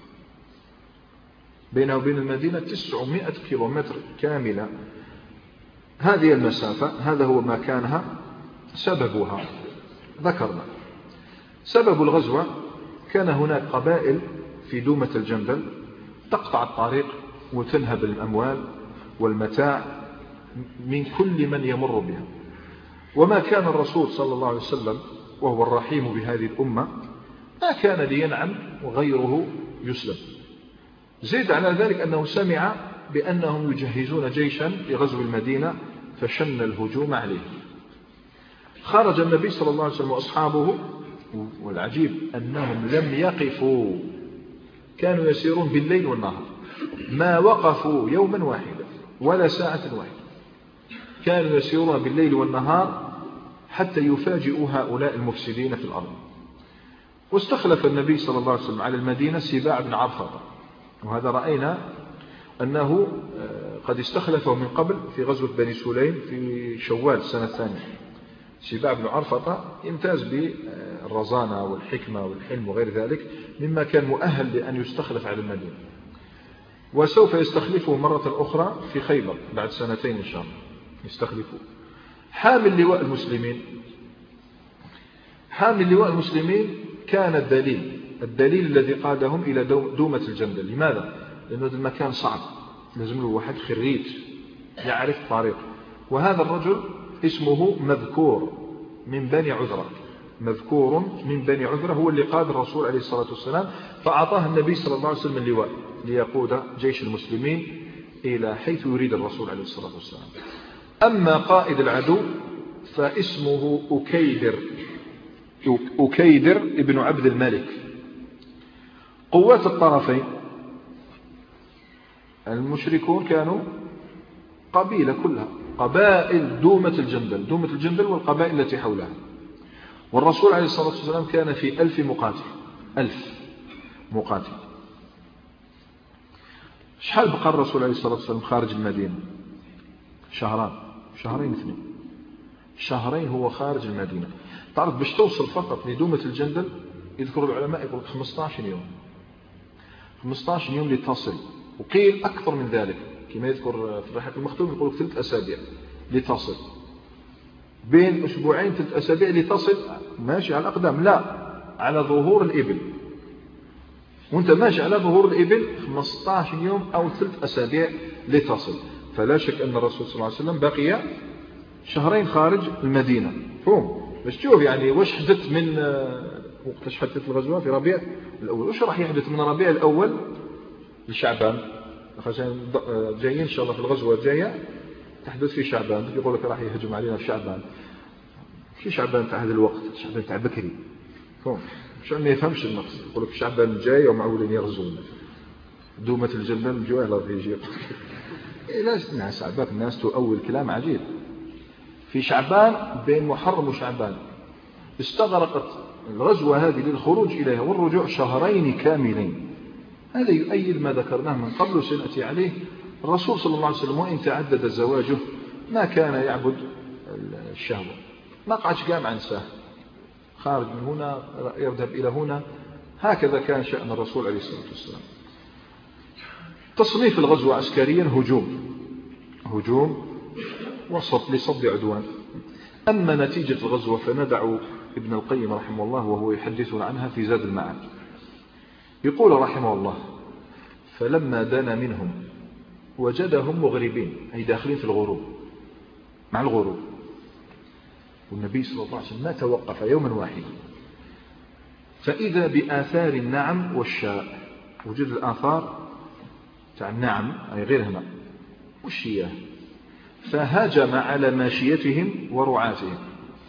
بينها وبين المدينة 900 كيلومتر كاملة. هذه المسافة، هذا هو مكانها. سببها ذكرنا. سبب الغزوة كان هناك قبائل في دومة الجندل تقطع الطريق وتنهب الأموال والمتاع من كل من يمر بها. وما كان الرسول صلى الله عليه وسلم وهو الرحيم بهذه الأمة ما كان لينعم وغيره يسلم. زيد على ذلك أنه سمع بأنهم يجهزون جيشا لغزو المدينة فشن الهجوم عليه. خرج النبي صلى الله عليه وسلم وأصحابه، والعجيب أنهم لم يقفوا، كانوا يسيرون بالليل والنهار، ما وقفوا يوما واحدا ولا ساعة واحدة، كانوا يسيرون بالليل والنهار حتى يفاجئوا هؤلاء المفسدين في الأرض. واستخلف النبي صلى الله عليه وسلم على المدينة سباع بن عرفطة، وهذا رأينا أنه قد استخلفه من قبل في غزوة بني سليم في شوال السنة الثانية. سباع بن عرفطة يمتاز بالرزانة والحكمة والحلم وغير ذلك، مما كان مؤهل لأن يستخلف على المدينة. وسوف يستخلفه مرة أخرى في خيبر بعد سنتين إن شاء الله يستخلفه. حامل لواء المسلمين كان الدليل الذي قادهم إلى دومة الجندل. لماذا؟ لأنه المكان صعب، لازم له واحد خريج يعرف طريق. وهذا الرجل اسمه مذكور من بني عذرة، هو اللي قاد الرسول عليه الصلاة والسلام، فأعطاه النبي صلى الله عليه وسلم اللواء ليقود جيش المسلمين إلى حيث يريد الرسول عليه الصلاة والسلام. أما قائد العدو فاسمه أكيدر ابن عبد الملك. قوات الطرفين المشركون كانوا قبيلة كلها، قبائل دومة الجندل والقبائل التي حولها. والرسول عليه الصلاة والسلام كان في 1000 مقاتل. شحال بقى الرسول عليه الصلاة والسلام خارج المدينة؟ شهرين 2 شهرين هو خارج المدينة. تعرف باش توصل فقط لدومة الجندل يذكر العلماء يقول 15 يوم 15 يوم لتصل، وقيل أكثر من ذلك كما يذكر في الرحلة المختوم يقول 3 أسابيع لتصل، بين أسبوعين 3 أسابيع لتصل. ماشي على الأقدام، لا على ظهور الإبل، وانت ماشي على ظهور الإبل 15 يوم أو 3 أسابيع لتصل. فلا شك أن الرسول صلى الله عليه وسلم بقي شهرين خارج المدينة. فهم باش تشوف يعني واش حدث من وقتاش حدثت الغزوة في ربيع الأول، واش راح يحدث من ربيع الأول لشعبان. عشان جايين إن شاء الله في الغزوة الجاية تحدث في شعبان، يقول لك راح يهجم علينا في شعبان. في شعبان تاع هذا الوقت، شعبان تاع بكري. فهم مشان ما يفهمش النقص. يقول لك شعبان جاي ومعولين يغزون دومة الجبل الجوع لا يجي. لا الناس عباك الناس تؤول كلام عجيب. في شعبان بين محرم وشعبان استغرقت الغزوة هذه للخروج إليها والرجوع شهرين كاملين. هذا يؤيد ما ذكرناه من قبل وسنأتي عليه. الرسول صلى الله عليه وسلم وإن تعدد زواجه ما كان يعبد الشهوة، ما قعدش قام عن ساه خارج من هنا يذهب إلى هنا. هكذا كان شأن الرسول عليه الصلاة والسلام. تصنيف الغزو عسكريا هجوم وسط لصد عدوان. أما نتيجة الغزوة فندع ابن القيم رحمه الله وهو يحدثنا عنها في زاد المعاد. يقول رحمه الله: فلما دنا منهم وجدهم مغربين، أي داخلين في الغروب مع الغروب، والنبي صلى الله عليه وسلم ما توقف يوما واحدا، فإذا بآثار النعم والشاء. وجد الآثار تاع النعم أي غير هنا والشياه، فهاجم على ماشيتهم ورعاتهم،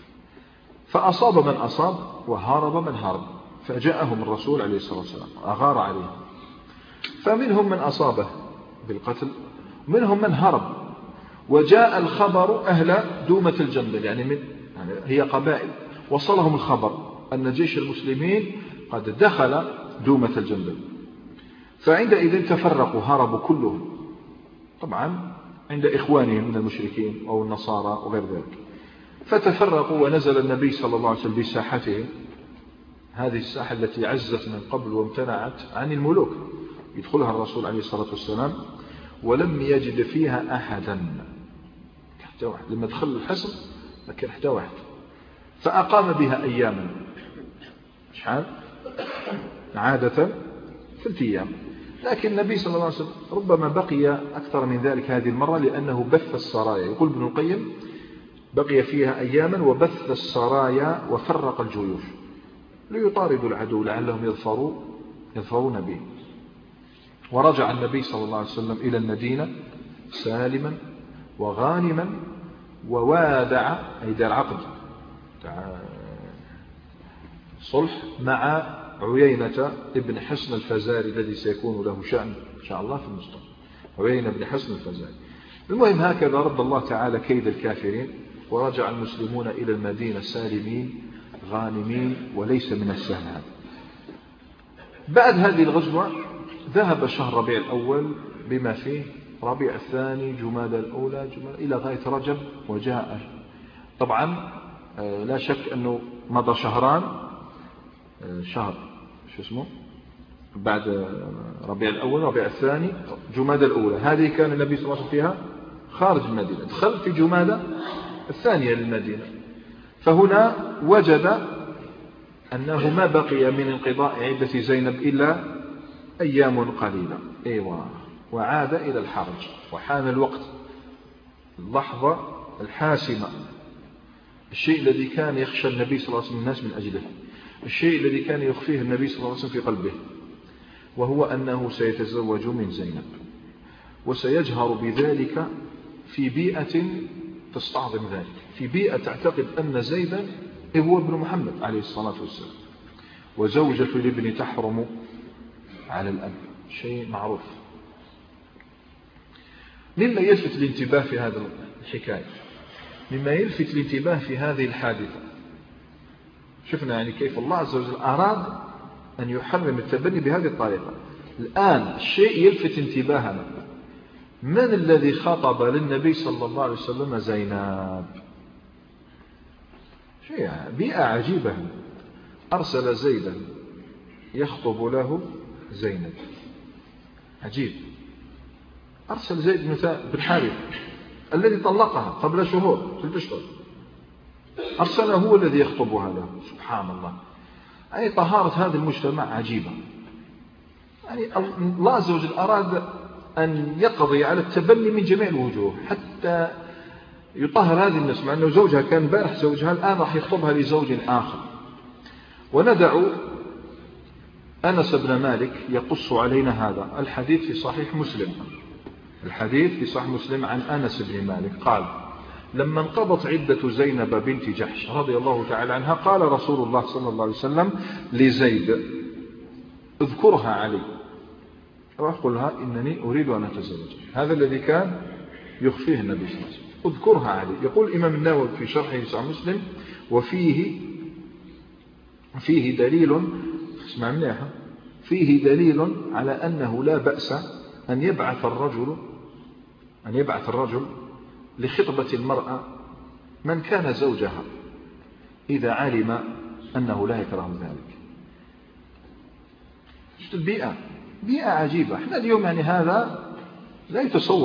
فأصاب من أصاب وهارب من هارب، فجاءهم الرسول عليه الصلاة والسلام أغار عليهم، فمنهم من أصابه بالقتل ومنهم من هرب. وجاء الخبر أهل دومة الجندل، يعني هي قبائل، وصلهم الخبر أن جيش المسلمين قد دخل دومة الجندل، فعندئذ تفرقوا هربوا كلهم طبعا عند إخوانهم من المشركين أو النصارى وغير ذلك. فتفرقوا ونزل النبي صلى الله عليه وسلم بساحتهم، هذه الساحة التي عزت من قبل وامتنعت عن الملوك، يدخلها الرسول عليه الصلاة والسلام ولم يجد فيها أحدا حتى واحد. لما دخل الحصن ما كان حتى واحد، فأقام بها أياما. شحال؟ عادة 3 أيام، لكن النبي صلى الله عليه وسلم ربما بقي أكثر من ذلك هذه المرة لأنه بث السرايا. يقول ابن القيم: بقي فيها أياما وبث السرايا وفرق الجيوش ليطاردوا العدو لعلهم يظفرون به. ورجع النبي صلى الله عليه وسلم إلى المدينة سالما وغانما، ووادع أي دار عقد صلح مع عيينة ابن حصن الفزاري الذي سيكون له شأن إن شاء الله في المستقبل. عيينة ابن حصن الفزاري. المهم هكذا رد الله تعالى كيد الكافرين، ورجع المسلمون إلى المدينة سالمين غانمين، وليس من السهل هذا. بعد هذه الغزوة ذهب شهر ربيع الأول بما فيه ربيع الثاني جمادى الأولى إلى غاية رجب، وجاء طبعا لا شك أنه مضى شهران، شهر شو اسمه بعد ربيع الأول ربيع الثاني جمادى الأولى، هذه كان النبي صلى الله عليه وسلم فيها خارج المدينة، دخل في جمادى الثانية للمدينة. فهنا وجد أنه ما بقي من انقضاء عدة زينب إلا أيام قليلة. أيوة، وعاد إلى الحرج، وحان الوقت، اللحظة الحاسمة، الشيء الذي كان يخشى النبي صلى الله عليه وسلم الناس من أجله، الشيء الذي كان يخفيه النبي صلى الله عليه وسلم في قلبه، وهو أنه سيتزوج من زينب، وسيجهر بذلك في بيئة تستعظم ذلك، في بيئة تعتقد أن زيدا هو ابن محمد عليه الصلاة والسلام، وزوجة الابن تحرم على الأب، شيء معروف. مما يلفت الانتباه في هذا الحكاية، مما يلفت الانتباه في هذه الحادثة، شفنا يعني كيف الله عز وجل أراد أن يحرم التبني بهذه الطريقة. الآن الشيء يلفت انتباهنا، من الذي خطب للنبي صلى الله عليه وسلم زينب؟ شيء بيئة عجيبة، أرسل زيدا يخطب له زينب، عجيب. أرسل زيد بن حارث الذي طلقها قبل شهور 3 أشهر، أرسله هو الذي يخطبها له. سبحان الله، يعني طهارة هذا المجتمع عجيبة. يعني الله عز وجل أراد أن يقضي على التبني من جميع الوجوه حتى يطهر هذه الناس، مع أنه زوجها كان بارح زوجها، الآن راح يخطبها لزوج آخر. وندع أنس بن مالك يقص علينا هذا الحديث في صحيح مسلم. الحديث في صحيح مسلم عن أنس بن مالك قال: لما انقضت عدة زينب بنت جحش رضي الله تعالى عنها قال رسول الله صلى الله عليه وسلم لزيد اذكرها علي، وأقول لها إنني أريد أن أتزوج. هذا الذي كان يخفيه النبي صلى الله عليه وسلم، اذكرها علي. يقول الإمام النووي في شرحه صحيح مسلم وفيه دليل، اسمع منيحة، فيه دليل على أنه لا بأس أن يبعث الرجل لخطبة المرأة من كان زوجها إذا علم أنه لا يكره ذلك. بيئة عجيبة. احنا اليوم يعني هذا لا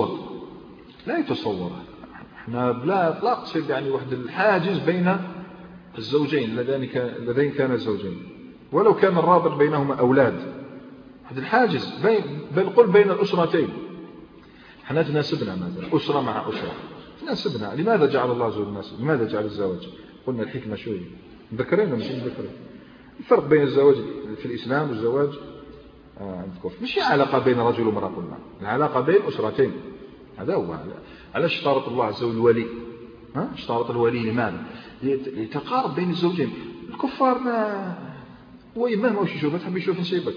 يتصور. احنا لا أقصد يعني وحد الحاجز بين الزوجين اللذين كان زوجين، ولو كان الرابط بينهما أولاد، وحد الحاجز بل قل بين الأسرتين. احنا تناسبنا مثلا أسرة مع أسرة تناسبنا. لماذا جعل الله زوج الناس؟ لماذا جعل الزواج؟ قلنا الحكمة شوية ذكرين ومش ذكرين. الفرق بين الزواج في الإسلام والزواج عند الكفر مش علاقة بين رجل ومرأة، قلنا العلاقة بين أسرتين. هذا هو. علاش اشترط الله عز وجل الولي؟ اشترط الولي لماذا؟ ليتقارب بين الزوجين. الكفار هو ما واش يشوفها تحب يشوف نسيبك.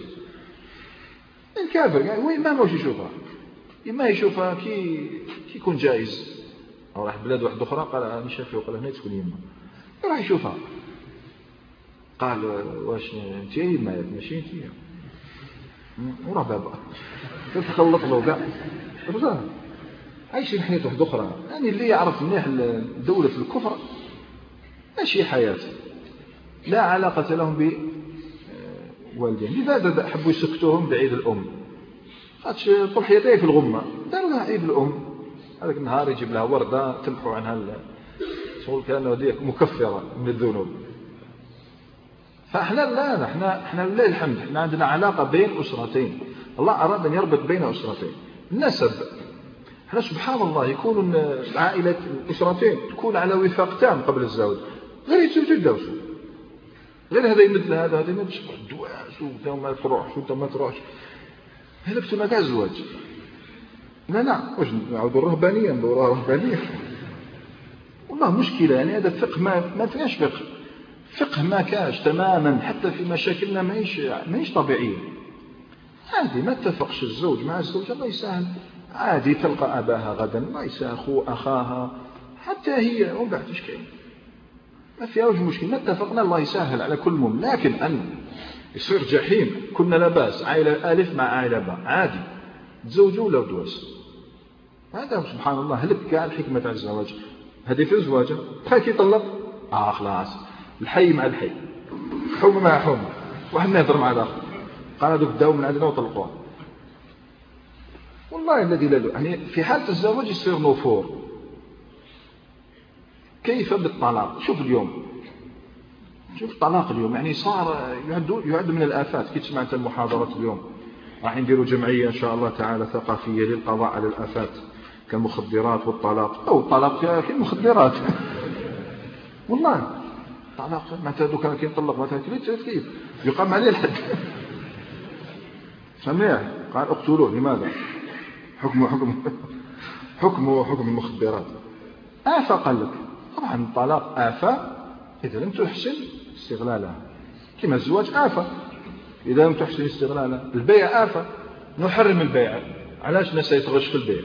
الكافر يعني هو ما واش يشوفها، إما يشوفها كي يكون جائز، أو راح بلاد واحدة أخرى قال أنا شافي وقال هنا تكون يما، راح يشوفها قال واش أنت يما ماشي أنت وراه بابا تتخلط له كاع رجع عايشين حياة واحدة أخرى. يعني اللي يعرف منيح دولة الكفر ماشي حياة لا علاقة لهم بوالدين. لماذا حبوا يسكتوهم بعيد الأم؟ خاطش طول حياته في الغمة، داروا لها عيد الأم. هذاك النهار يجيب لها وردة تمحو عنها شغل كأنه هذيك مكفرة من الذنوب. فاحنا لا احنا لله الحمد احنا عندنا علاقة بين أسرتين. الله أراد أن يربط بين أسرتين. النسب احنا سبحان الله يكون عائلة أسرتين تكون على وفاق تام قبل الزواج، غير يتزوجوا يتجوزوا، غير هذا يمد لهذا هذا يمد الدواس وانت ما تروحش وانت ما تروحش، هلبتوا ما كاع الزواج. لا واش نعاودوا الرهبانية ندوروها رهبانية والله مشكلة. يعني هذا الفقه ما فيهاش فقه ما كاش تماما. حتى في مشاكلنا ماهيش طبيعية. عادي ما اتفقش الزوج مع الزوج الله يسهل، عادي تلقى أباها غدا الله يسهل أخاها حتى هي ومن بعد ايش كاين ما فيها وجه مشكل. ما اتفقنا الله يسهل على كل مؤمن. لكن أن يصير جحيم كنا لا بأس عائلة ألف مع عائلة باء عادي تزوجوا ولا دواس. هذا سبحان الله هلك كاع الحكمة تاع الزواج. هذه في الزواج بخير يطلق خلاص الحي مع الحي حومة مع حومة واحد ما يهضر مع الآخر قال هذوك داو من عندنا وطلقوها. والله الذي لا يعني في حالة الزواج يصير نفور. كيف بالطلاق؟ شوف اليوم شوف الطلاق اليوم يعني صار يعد من الآفات. كي تسمع المحاضرات اليوم راح نديروا جمعية إن شاء الله تعالى ثقافية للقضاء على الآفات كالمخدرات والطلاق أو الطلاق كالمخدرات والله طلاق ما تدو كان يطلق مثلا كيف يقام عليه الحد سمعه قال اقتلوه. لماذا؟ حكم المخدرات آفة. قال لك طبعا الطلاق آفة إذا لم تحسن استغلالها، كما الزواج آفة إذا لم تحسن استغلالها. البيع آفة نحرم البيع. علاش الناس يتغش في البيع؟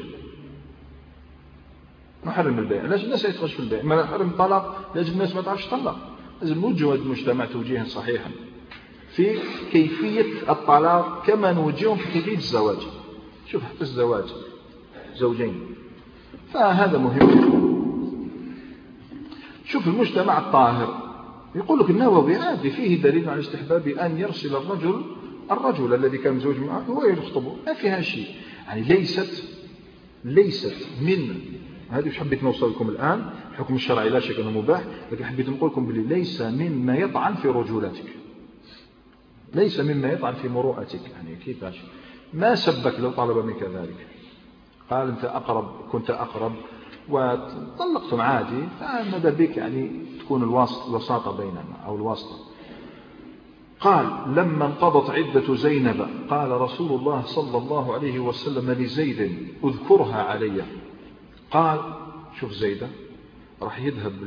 نحرم البيع. علاش الناس يتغش في البيع؟ ما نحرم الطلاق لازم الناس ما تعرفش تطلق. لازم نوجه المجتمع توجيها صحيحا في كيفية الطلاق كما نوجههم في كيفية الزواج. شوف حتى الزواج زوجين فهذا مهم. شوف المجتمع الطاهر يقول لك النووي عادي فيه دليل على استحباب أن يرسل الرجل الذي كان مزوج معه هو يخطبه ما فيها شيء. يعني ليست من هذه مش حبيت نوصل لكم الآن. الحكم الشرعي لا شك أنه مباح، لكن حبيت نقول لكم بلي ليس مما يطعن في رجولتك، ليس مما يطعن في مروءتك. يعني كيفاش ما سبك لو طلب منك ذلك قال أنت كنت أقرب وطلقتم عادي فماذا بك يعني تكون الوساطة بيننا أو الواسطة. قال لما انقضت عدة زينب قال رسول الله صلى الله عليه وسلم لزيد اذكرها علي. قال شوف زيدة راح يذهب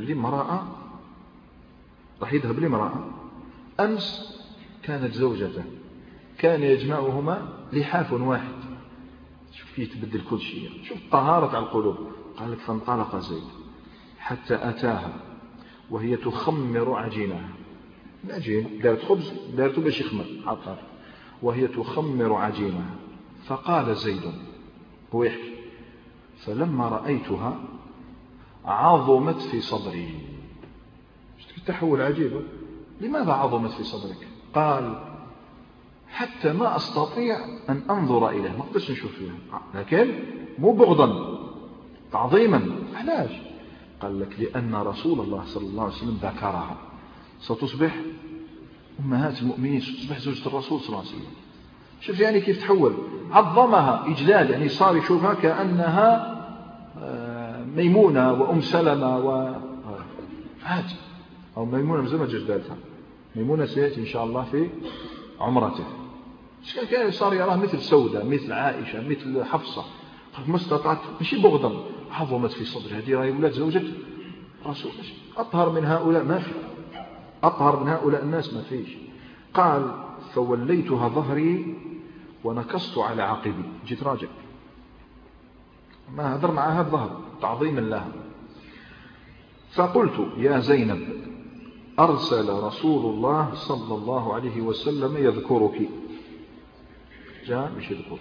لامرأة أمس كانت زوجته، كان يجمعهما لحاف واحد. شوف كيف يتبدل كل شيء، شوف طهارة على القلوب. قال لك فانطلق زيد حتى أتاها وهي تخمر عجينها. العجين دارت خبز، دارته باش يخمر، حطها وهي تخمر عجينها. فقال زيد، هو يحكي: فلما رأيتها عظمت في صدري. تحول عجيبة. لماذا عظمت في صدرك؟ قال: حتى ما أستطيع أن أنظر إليه، ما أقدرش نشوف فيها، لكن مو بغضا، تعظيما. علاش؟ قال لك: لأن رسول الله صلى الله عليه وسلم ذكرها، ستصبح أمهات المؤمنين، ستصبح زوجة الرسول صلى الله عليه وسلم. شوف يعني كيف تحول، عظمها إجلال، يعني صار يشوفها كأنها ميمونة وأم سلمة عادي، أو ميمونة مزمة جدالتها. ميمونة سيأتي إن شاء الله في عمرته. كان صار يراها مثل سودة، مثل عائشة، مثل حفصة. ما استطعت، ماشي بغضا، عظمت في صدر. هذه راهي ولاد زوجة رسول. أطهر من هؤلاء ما في، أطهر من هؤلاء الناس ما فيش. قال: فوليتها ظهري ونكصت على عقبي. جيت راجع، ما هدر معها الظهر تعظيما لها. فقلت: يا زينب، أرسل رسول الله صلى الله عليه وسلم يذكرك. جاء مش يذكر.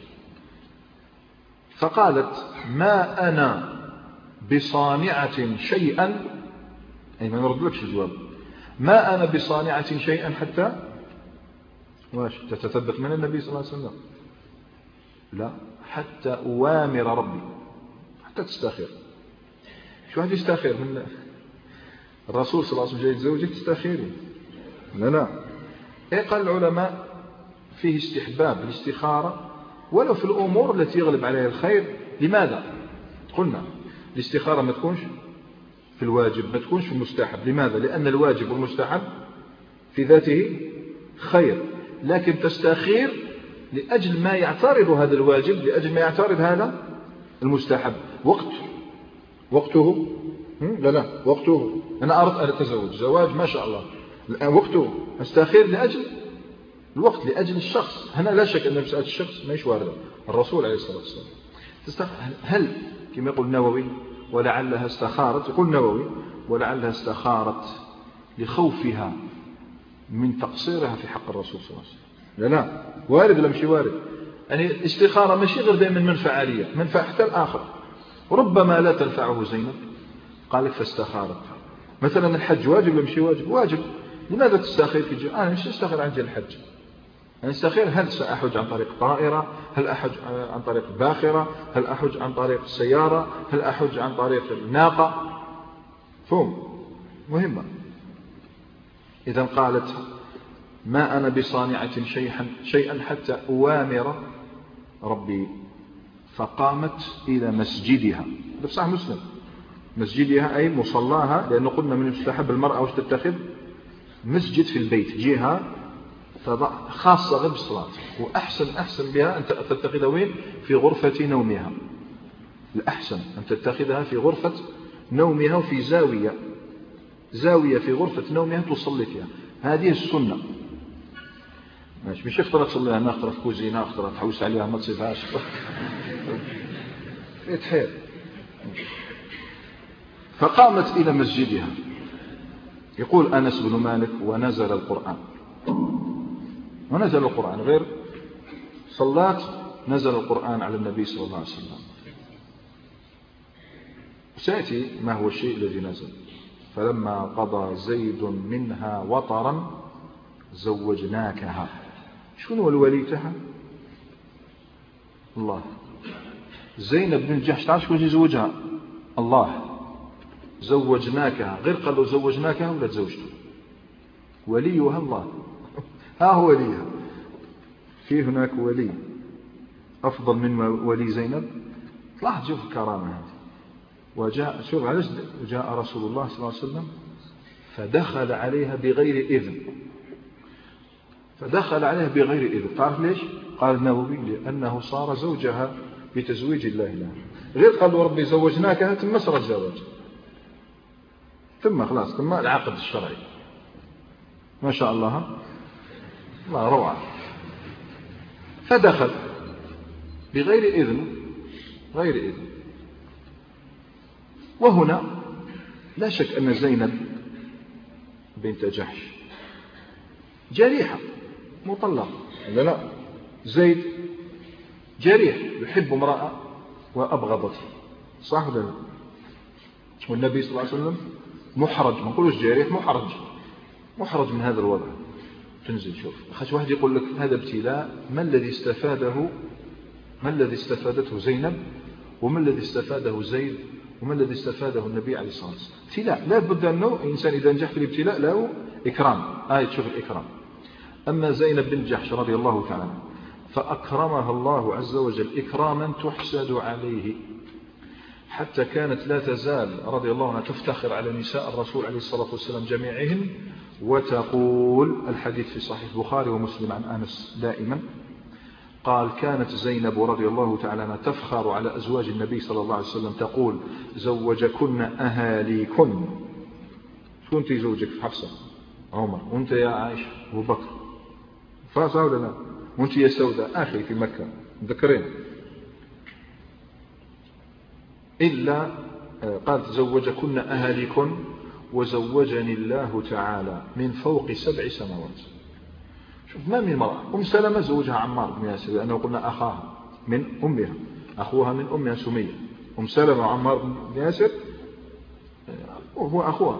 فقالت: ما أنا بصانعة شيئا، أي ما نرد لكش الجواب، ما أنا بصانعة شيئا حتى واش تتثبت من النبي صلى الله عليه وسلم، لا، حتى أوامر ربي، حتى تستخير. شو هذا يستخير من الرسول صلى الله عليه وسلم؟ جاي زوجك تستخيري؟ لا. إيه قال العلماء فيه استحباب الاستخارة ولو في الأمور التي يغلب عليها الخير. لماذا؟ قلنا الاستخارة ما تكونش في الواجب، ما تكونش في المستحب. لماذا؟ لأن الواجب والمستحب في ذاته خير، لكن تستخير لأجل ما يعترض هذا الواجب، لأجل ما يعترض هذا المستحب. وقته لا وقته. أنا أردت أن أتزوج زواج ما شاء الله، وقته أستخير لأجل الوقت، لأجل الشخص. هنا لا شك أن مسألة الشخص ما واردة. الرسول عليه الصلاة والسلام هل كما يقول النووي ولعلها استخارت، يقول النووي ولعلها استخارت لخوفها من تقصيرها في حق الرسول صلى الله عليه وسلم. لا وارد ولا مش وارد؟ يعني الاستخارة ماشي غير دائما منفعة عالية، منفعة حتى الآخر، وربما لا تنفعه زينب. قال لك فاستخارت. مثلا الحج واجب ولا مش واجب؟ واجب. لماذا تستخير في الجهة؟ أنا مش أستخير عن جهة الحج، أنا أستخير هل سأحج عن طريق طائرة، هل أحج عن طريق باخرة، هل أحج عن طريق السيارة، هل أحج عن طريق الناقة. فهم مهمة. إذا قالت: ما أنا بصانعة شيئا حتى أوامر ربي. فقامت إلى مسجدها، بصح مسلم، مسجدها أي مصلاها، لأنه قلنا من المستحب المرأة وش تتخذ مسجد في البيت، جهة خاصة غير بالصلاة. وأحسن بها أن تتخذها وين؟ في غرفة نومها. الأحسن أن تتخذها في غرفة نومها، وفي زاوية في غرفة نومها تصلي فيها. هذه السنة. مش اخترت تصلي هنا، اخترت كوزينة، اخترت تحوس عليها ما تصيبهاش يتحير. فقامت إلى مسجدها. يقول أنس بن مالك: ونزل القرآن غير صلاة، نزل القرآن على النبي صلى الله عليه وسلم. سيأتي ما هو الشيء الذي نزل. فلما قضى زيد منها وطرا زوجناكها. شنو هو الولي تاعها؟ الله. زينب بن الجحش تعرف شكون يزوجها؟ الله. زوجناكها، غير قالوا زوجناكها ولا تزوجته، وليها الله. ها هو وليها. في هناك ولي أفضل من ولي زينب. لاحظ شوف الكرامة هذه. وجاء شوف علاش جاء رسول الله صلى الله عليه وسلم فدخل عليها بغير إذن. تعرف ليش؟ قال النووي: لأنه صار زوجها بتزويج الله لها. غير قالوا ربي زوجناكها ثم سر الزواج. ثم خلاص ثم العقد الشرعي ما شاء الله الله روعة. فدخل بغير إذن غير إذن. وهنا لا شك أن زينب بنت جحش جريحة مطلقة لا زيد جريح يحب امرأة وأبغضته صح ولا لا؟ والنبي صلى الله عليه وسلم محرج ما نقولوش جريح محرج من هذا الوضع. تنزل شوف خاش واحد يقول لك هذا ابتلاء ما الذي استفادته زينب وما الذي استفاده زيد وما الذي استفاده النبي عليه الصلاة والسلام. ابتلاء لا بد أنه إنسان إذا نجح في الابتلاء له إكرام تشوف الإكرام. أما زينب بن جحش رضي الله تعالى فأكرمها الله عز وجل إكراما تحسد عليه حتى كانت لا تزال رضي الله عنها تفتخر على نساء الرسول عليه الصلاة والسلام جميعهم وتقول الحديث في صحيح البخاري ومسلم عن أنس دائما قال كانت زينب رضي الله تعالى عنها تفخر على أزواج النبي صلى الله عليه وسلم تقول زوجكن أهاليكن. شو أنت زوجك حفصة عمر وأنت يا عائشة أبو بكر فاصة ولا لا وأنت يا سوداء آخر في مكة ذكرين إلا قالت زوجكن أهاليكن وزوجني الله تعالى من فوق 7 سماوات. شوف ما من مرأة سلمة زوجها عمار بن ياسر لأنه قلنا أخاها من أمها أخوها من أمها سمية سلمة وعمار بن ياسر وهو أخوها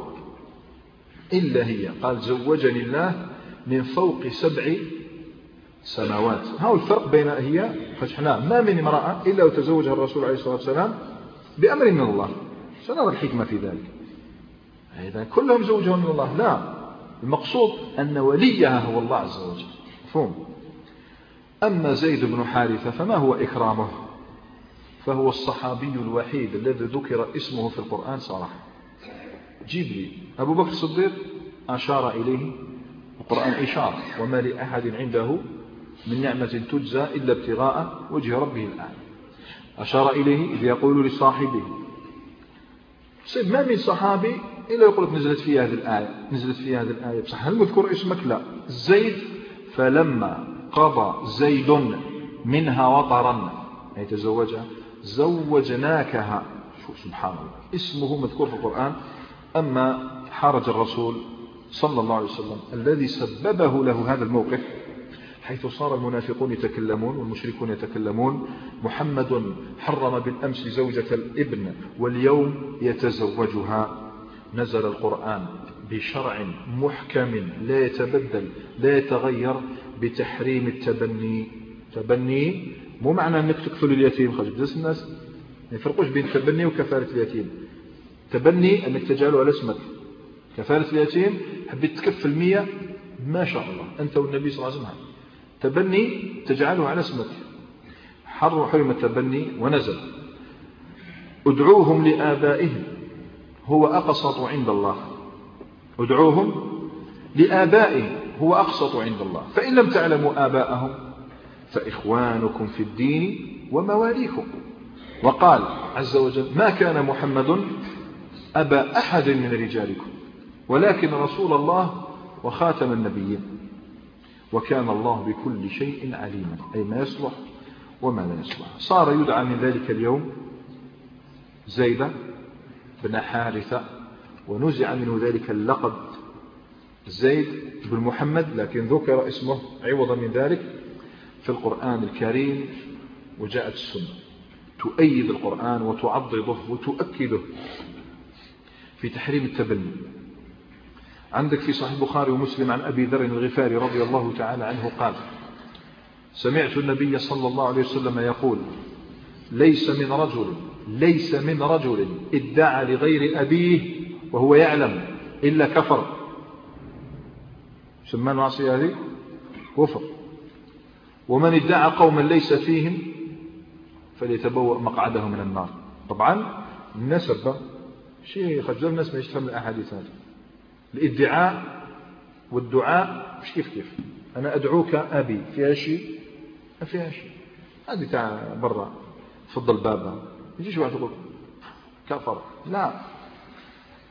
إلا هي قال زوجني الله من فوق 7 سماوات. هذا الفرق بين هي فشحنا ما من امرأة إلا وتزوجها الرسول عليه الصلاة والسلام بأمر من الله. سنرى الحكمة في ذلك. إذا كلهم زوجهم من الله لا المقصود أن وليها هو الله عز وجل مفهوم. أما زيد بن حارثة فما هو إكرامه فهو الصحابي الوحيد الذي ذكر اسمه في القرآن صراحة. جيب لي أبو بكر الصديق أشار إليه القرآن إشارة وما لأحد عنده من نعمة تجزى إلا ابتغاء وجه ربه الأعلى. أشار إليه إذ يقول لصاحبه سيد ما من صحابي إلا يقول نزلت في هذه الآية بصح هل مذكر اسمك لا زيد فلما قضى زيد منها وطرا أي تزوجها زوجناكها. شو سبحان الله اسمه مذكور في القرآن. أما حرج الرسول صلى الله عليه وسلم الذي سببه له هذا الموقف حيث صار المنافقون يتكلمون والمشركون يتكلمون محمد حرم بالأمس زوجة الابن واليوم يتزوجها. نزل القرآن بشرع محكم لا يتبدل لا يتغير بتحريم التبني. تبني مو معنى أنك تكفل اليتيم خرج بس الناس يفرقوش بين تبني وكفالة اليتيم. تبني أنك تجعله على اسمك. كفالة اليتيم حبيت تكفل 100 ما شاء الله أنت والنبي صلى الله عليه وسلم. تبني تجعله على اسمك. حرم التبني ونزل ادعوهم لآبائهم هو أقسط عند الله. ادعوهم لآبائهم هو أقسط عند الله فإن لم تعلموا آباءهم فإخوانكم في الدين ومواليكم. وقال عز وجل ما كان محمد أبا أحد من رجالكم ولكن رسول الله وخاتم النبيين وكان الله بكل شيء عليما أي ما يصلح وما لا يصلح. صار يدعى من ذلك اليوم زيد بن حارثة ونزع منه ذلك اللقب زيد بن محمد لكن ذكر اسمه عوضا من ذلك في القرآن الكريم. وجاءت السنة تؤيد القرآن وتعضده وتؤكده في تحريم التبني. عندك في صحيح البخاري ومسلم عن أبي ذر الغفاري رضي الله تعالى عنه قال سمعت النبي صلى الله عليه وسلم يقول ليس من رجل ادعى لغير أبيه وهو يعلم إلا كفر. سمان معصية هذه كفر. ومن ادعى قوما ليس فيهم فليتبوأ مقعده من النار. طبعا النسب شيء خجل الناس ما يشتهم الأحاديث هذه. الادعاء والدعاء مش كيف أنا أدعوك أبي فيها شيء ما فيها شيء. هذه تاع برا تفضل بابا يجيش واحد يقول كفر لا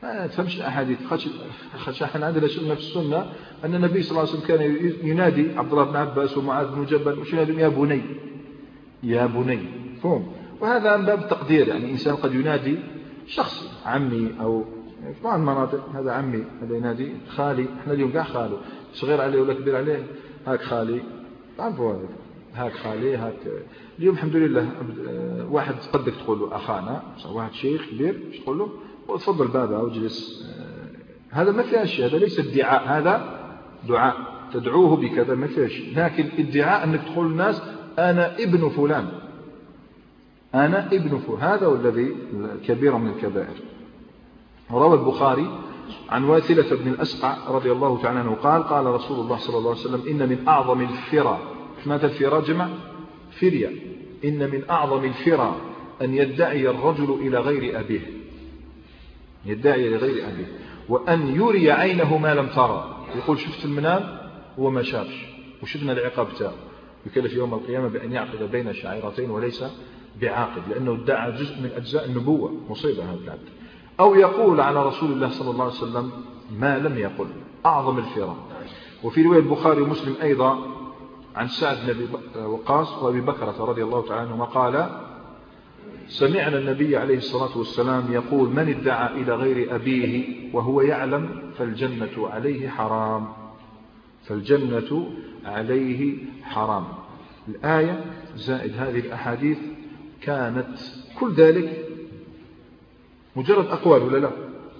ما تفهمش الأحاديث. خاطش احنا عندنا سنة في السنة أن النبي صلى الله عليه وسلم كان ينادي عبد الله بن عباس ومعاذ بن جبل وش ينادي يا بني يا بني، فهم. وهذا من باب التقدير، يعني إنسان قد ينادي شخص عمي أو في بعض المناطق هذا عمي، هذا ينادي خالي. احنا اليوم قاع خاله صغير عليه ولا كبير عليه، هاك خالي، تعرفوا هذا، هاك خالي هاك. اليوم الحمد لله واحد قدك تقول له أخانا، واحد شيخ كبير تقول له وتفضل بابا واجلس. هذا ما فيها شيء، هذا ليس ادعاء، هذا دعاء تدعوه بكذا، ما فيها شيء. لكن ادعاء أنك تقول للناس أنا ابن فلان، أنا ابن فلان، هذا هو الذي كبير من الكبائر. وروى البخاري عن واثلة بن الأسقع رضي الله تعالى عنه قال قال رسول الله صلى الله عليه وسلم إن من أعظم الفرى، ماذا الفرى جمع فرية، إن من أعظم الفرى أن يدعي الرجل إلى غير أبيه، يدعي إلى غير أبيه، وأن يري عينه ما لم ترى، يقول شفت المنام هو ما شافش وشفنا العقاب تاعه، يكلف يوم القيامة بأن يعقد بين شعيرتين وليس بعاقد، لأنه ادعى جزء من أجزاء النبوة، مصيبة هذا العبد. أو يقول على رسول الله صلى الله عليه وسلم ما لم يقل، أعظم الفرى. وفي رواية البخاري ومسلم أيضا عن سعد بن أبي وقاص وأبي بكرة رضي الله تعالى عنهما قال سمعنا النبي عليه الصلاة والسلام يقول من ادعى إلى غير أبيه وهو يعلم فالجنة عليه حرام، فالجنة عليه حرام. الآية زائد هذه الأحاديث كانت كل ذلك مجرد أقوال ولا لا؟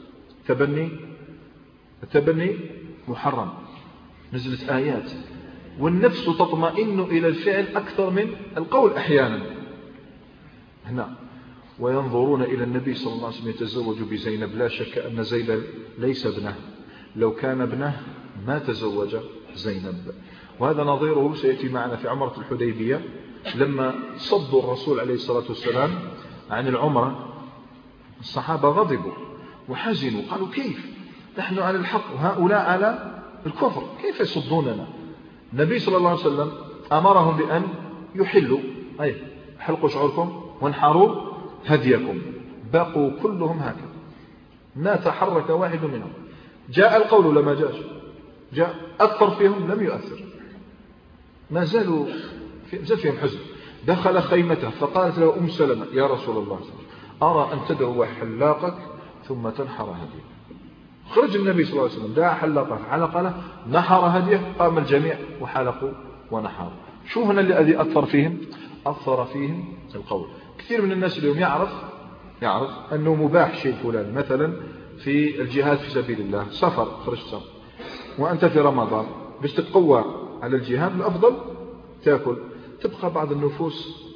التبني محرم، نزلت آيات، والنفس تطمئن إلى الفعل أكثر من القول أحيانا هنا. وينظرون إلى النبي صلى الله عليه وسلم يتزوج بزينب، لا شك أن زينب ليس ابنه، لو كان ابنه ما تزوج زينب. وهذا نظيره سيأتي معنا في عمرة الحديبية لما صدوا الرسول عليه الصلاة والسلام عن العمرة، الصحابة غضبوا وحزنوا، قالوا كيف نحن على الحق وهؤلاء على الكفر، كيف يصدوننا؟ النبي صلى الله عليه وسلم أمرهم بأن يحلوا، أي حلقوا شعوركم وانحروا هديكم، بقوا كلهم هكذا، ما تحرك واحد منهم. جاء القول لما جاء أثر فيهم لم يؤثر، ما زالوا فيهم حزن. دخل خيمته فقالت له أم سلمة يا رسول الله أرى أن تدعو حلاقك ثم تنحر هديك. خرج النبي صلى الله عليه وسلم دعا حلاقه حلق له نحر هديه، قام الجميع وحلقوا ونحروا. شو هنا الذي أثر فيهم القول. كثير من الناس اليوم يعرف أنه مباح شيء فلان، مثلا في الجهاد في سبيل الله، سفر خرجت وأنت في رمضان باش تتقوى على الجهاد الأفضل تأكل. تبقى بعض النفوس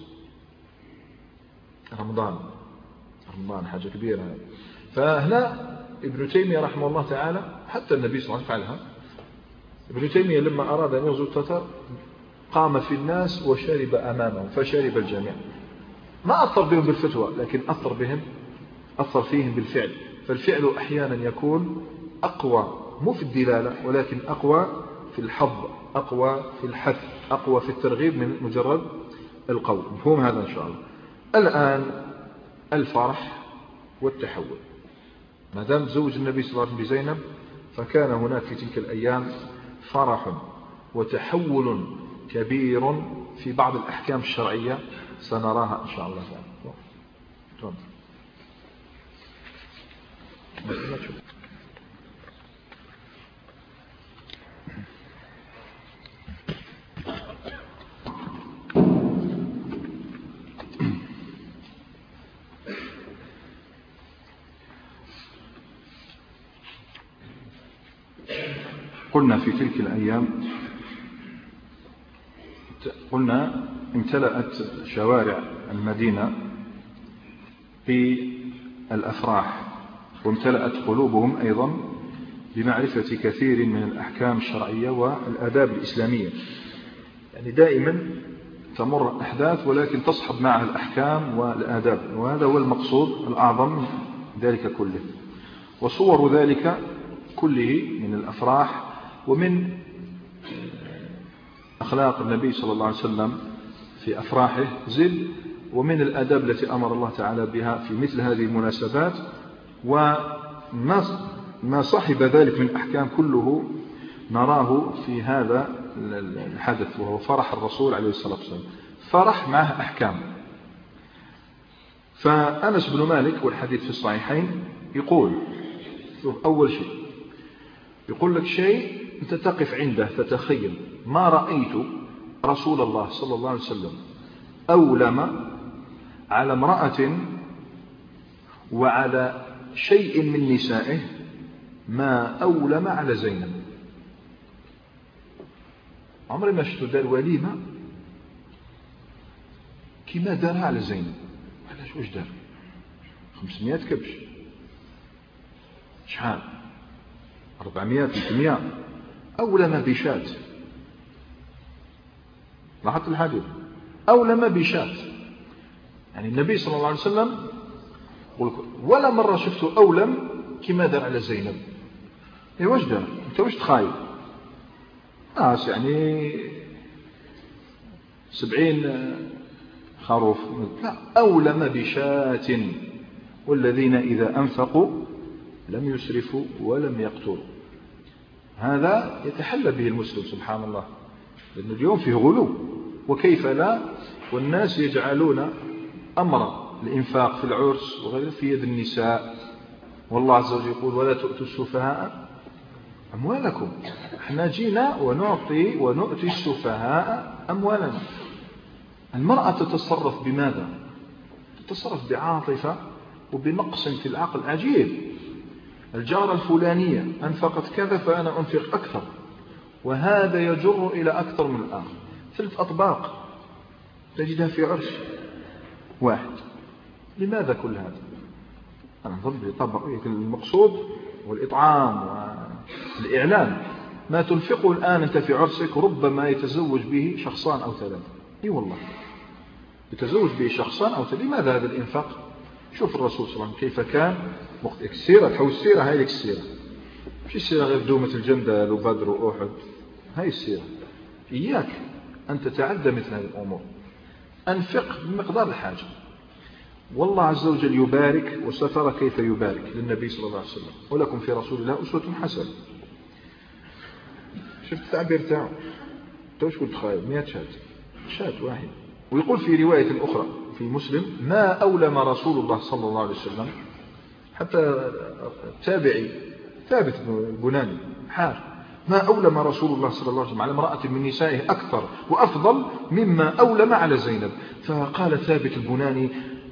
رمضان حاجة كبيرة. فهنا ابن تيمية رحمه الله تعالى، حتى النبي صلى الله عليه وسلم فعلها. ابن تيمية لما أراد أن يغزو التتار قام في الناس وشرب أمامهم فشرب الجميع، ما أثر بهم بالفتوى لكن أثر فيهم بالفعل. فالفعل أحيانا يكون أقوى، مو في الدلالة ولكن أقوى في الحظ، أقوى في الحث، أقوى في الترغيب من مجرد القول. مفهوم هذا إن شاء الله. الآن الفرح والتحول، ما دام تزوج النبي صلى الله عليه وسلم بزينب فكان هناك في تلك الأيام فرح وتحول كبير في بعض الأحكام الشرعية سنراها إن شاء الله تعالى. قلنا في تلك الأيام امتلأت شوارع المدينة بالأفراح، وامتلأت قلوبهم أيضا بمعرفة كثير من الأحكام الشرعية والآداب الإسلامية. يعني دائما تمر الأحداث ولكن تصحب معها الأحكام والآداب، وهذا هو المقصود الأعظم من ذلك كله. وصور ذلك كله من الأفراح ومن أخلاق النبي صلى الله عليه وسلم في أفراحه زد، ومن الآداب التي أمر الله تعالى بها في مثل هذه المناسبات، ما صاحب ذلك من أحكام كله نراه في هذا الحدث، وهو فرح الرسول عليه الصلاة والسلام. فرح معه أحكام. فأنس بن مالك والحديث في الصحيحين يقول أول شيء يقول لك شيء أنت تقف عنده تتخيل: ما رأيت رسول الله صلى الله عليه وسلم أولم على امرأة وعلى شيء من نسائه ما أولم على زينب. عمري ما شفت دار وليمة كما دارها على زينب. علاش؟ واش دار؟ 500 كبش، شحال؟ 400 300. أولم بشات. لاحظت الحديث؟ أولم بشات، يعني النبي صلى الله عليه وسلم ولا مرة شفته أولم كما دار على زينب. واش دار؟ انت واش تخايل؟ ناس يعني 70 خروف. لا، أولم بشات والذين إذا أنفقوا لم يسرفوا ولم يقتروا. هذا يتحلى به المسلم سبحان الله، لأن اليوم فيه غلو، وكيف لا، والناس يجعلون أمر الإنفاق في العرس وغيره في يد النساء. والله عز وجل يقول: ولا تؤتوا السفهاء أموالكم. احنا جينا ونؤتي السفهاء أموالنا. المرأة تتصرف بماذا؟ تتصرف بعاطفة وبنقص في العقل عجيب. الجارة الفلانية أنفقت كذا فأنا أنفق أكثر، وهذا يجر إلى أكثر من الآخر. 3 أطباق تجدها في عرس واحد. لماذا كل هذا؟ أنا أظن يطبق المقصود والإطعام والإعلان. ما تنفقه الآن أنت في عرسك ربما يتزوج به 2 أو 3. اي والله يتزوج به 2 أو 3. لماذا هذا الإنفاق؟ شوف الرسول صلى الله عليه وسلم كيف كان. السيرة تحول السيرة، هاي لك السيرة، مش السيرة غير دومة الجندل وبدر وأحد. هاي السيرة. إياك أن تتعدى مثل هذه الأمور. أنفق بمقدار الحاجة، والله عز وجل يبارك، وسترى كيف يبارك للنبي صلى الله عليه وسلم. ولكم في رسول الله أسوة حسنة. شفت التعبير تاعه؟ توش كنت خايب 100 شاة واحد. ويقول في رواية أخرى في مسلم: ما أولم رسول الله صلى الله عليه وسلم. حتى التابعي ثابت البناني حار: ما أولم رسول الله صلى الله عليه وسلم على امرأة من نسائه أكثر وأفضل مما أولم على زينب. فقال ثابت البناني: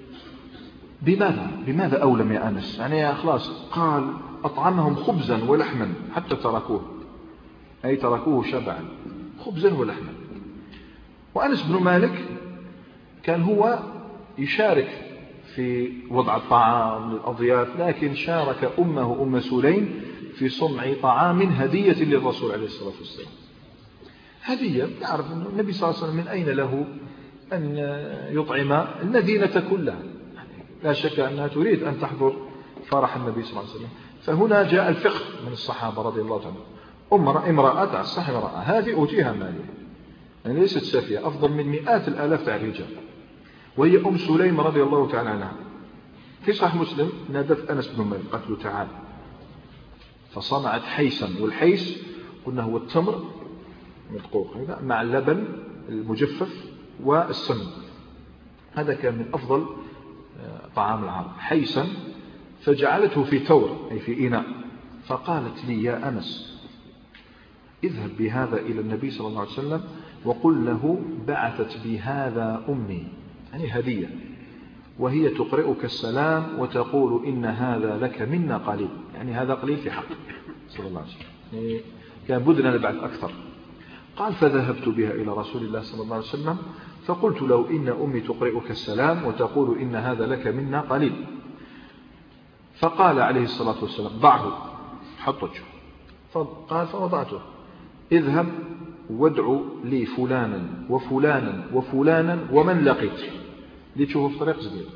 بماذا أولم يا أنس؟ يعني خلاص. قال: أطعمهم خبزا ولحما حتى تركوه، أي تركوه شبعا، خبزا ولحما. وأنس بن مالك كان هو يشارك في وضع الطعام للأضياف، لكن شارك أمه أم سليم في صنع طعام هدية للرسول عليه الصلاة والسلام. هدية، يعرف أن النبي صلى الله عليه وسلم من أين له أن يطعم المدينة كلها. لا شك أنها تريد أن تحضر فرح النبي صلى الله عليه وسلم. فهنا جاء الفقه من الصحابة رضي الله عنهم. امرأة تعصح امرأة، هذه أوتيها مالية، يعني ليست سافية، أفضل من مئات الآلاف تاع الرجال، وهي أم سليم رضي الله تعالى عنها. في صحيح مسلم نادت أنس بن مالك قالت له: تعال. فصنعت حيسا، والحيس قلنا هو التمر مدقوق هذا مع اللبن المجفف والسمن. هذا كان من أفضل طعام العرب، حيسا. فجعلته في تور أي في إناء. فقالت لي: يا أنس، اذهب بهذا إلى النبي صلى الله عليه وسلم وقل له بعثت بهذا أمي، يعني هدية، وهي تقرئك السلام وتقول إن هذا لك منا قليل، يعني هذا قليل في حق صلى الله عليه وسلم، يعني كان بدنا نبعث أكثر. قال: فذهبت بها إلى رسول الله صلى الله عليه وسلم فقلت له إن أمي تقرئك السلام وتقول إن هذا لك منا قليل. فقال عليه الصلاة والسلام: ضعه، حطه. فقال: فوضعته. اذهب وادعو لي فلانا وفلانا وفلانا ومن لقيت، لتشوفه في طريق زبير.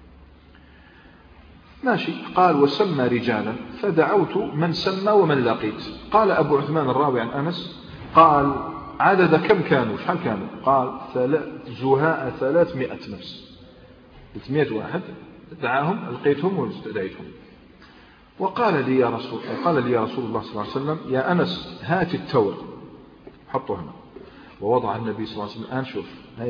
ماشي. قال: وسمى رجالا فدعوت من سمى ومن لقيت. قال أبو عثمان الراوي عن أنس قال: عدد كم كانوا؟ شحال كانوا؟ قال: زهاء 300 نفس، 300 واحد دعاهم، لقيتهم واستدعيتهم. وقال لي يا رسول الله صلى الله عليه وسلم يا أنس هات التور حطه هنا. ووضع النبي صلى الله عليه وسلم. الآن شوف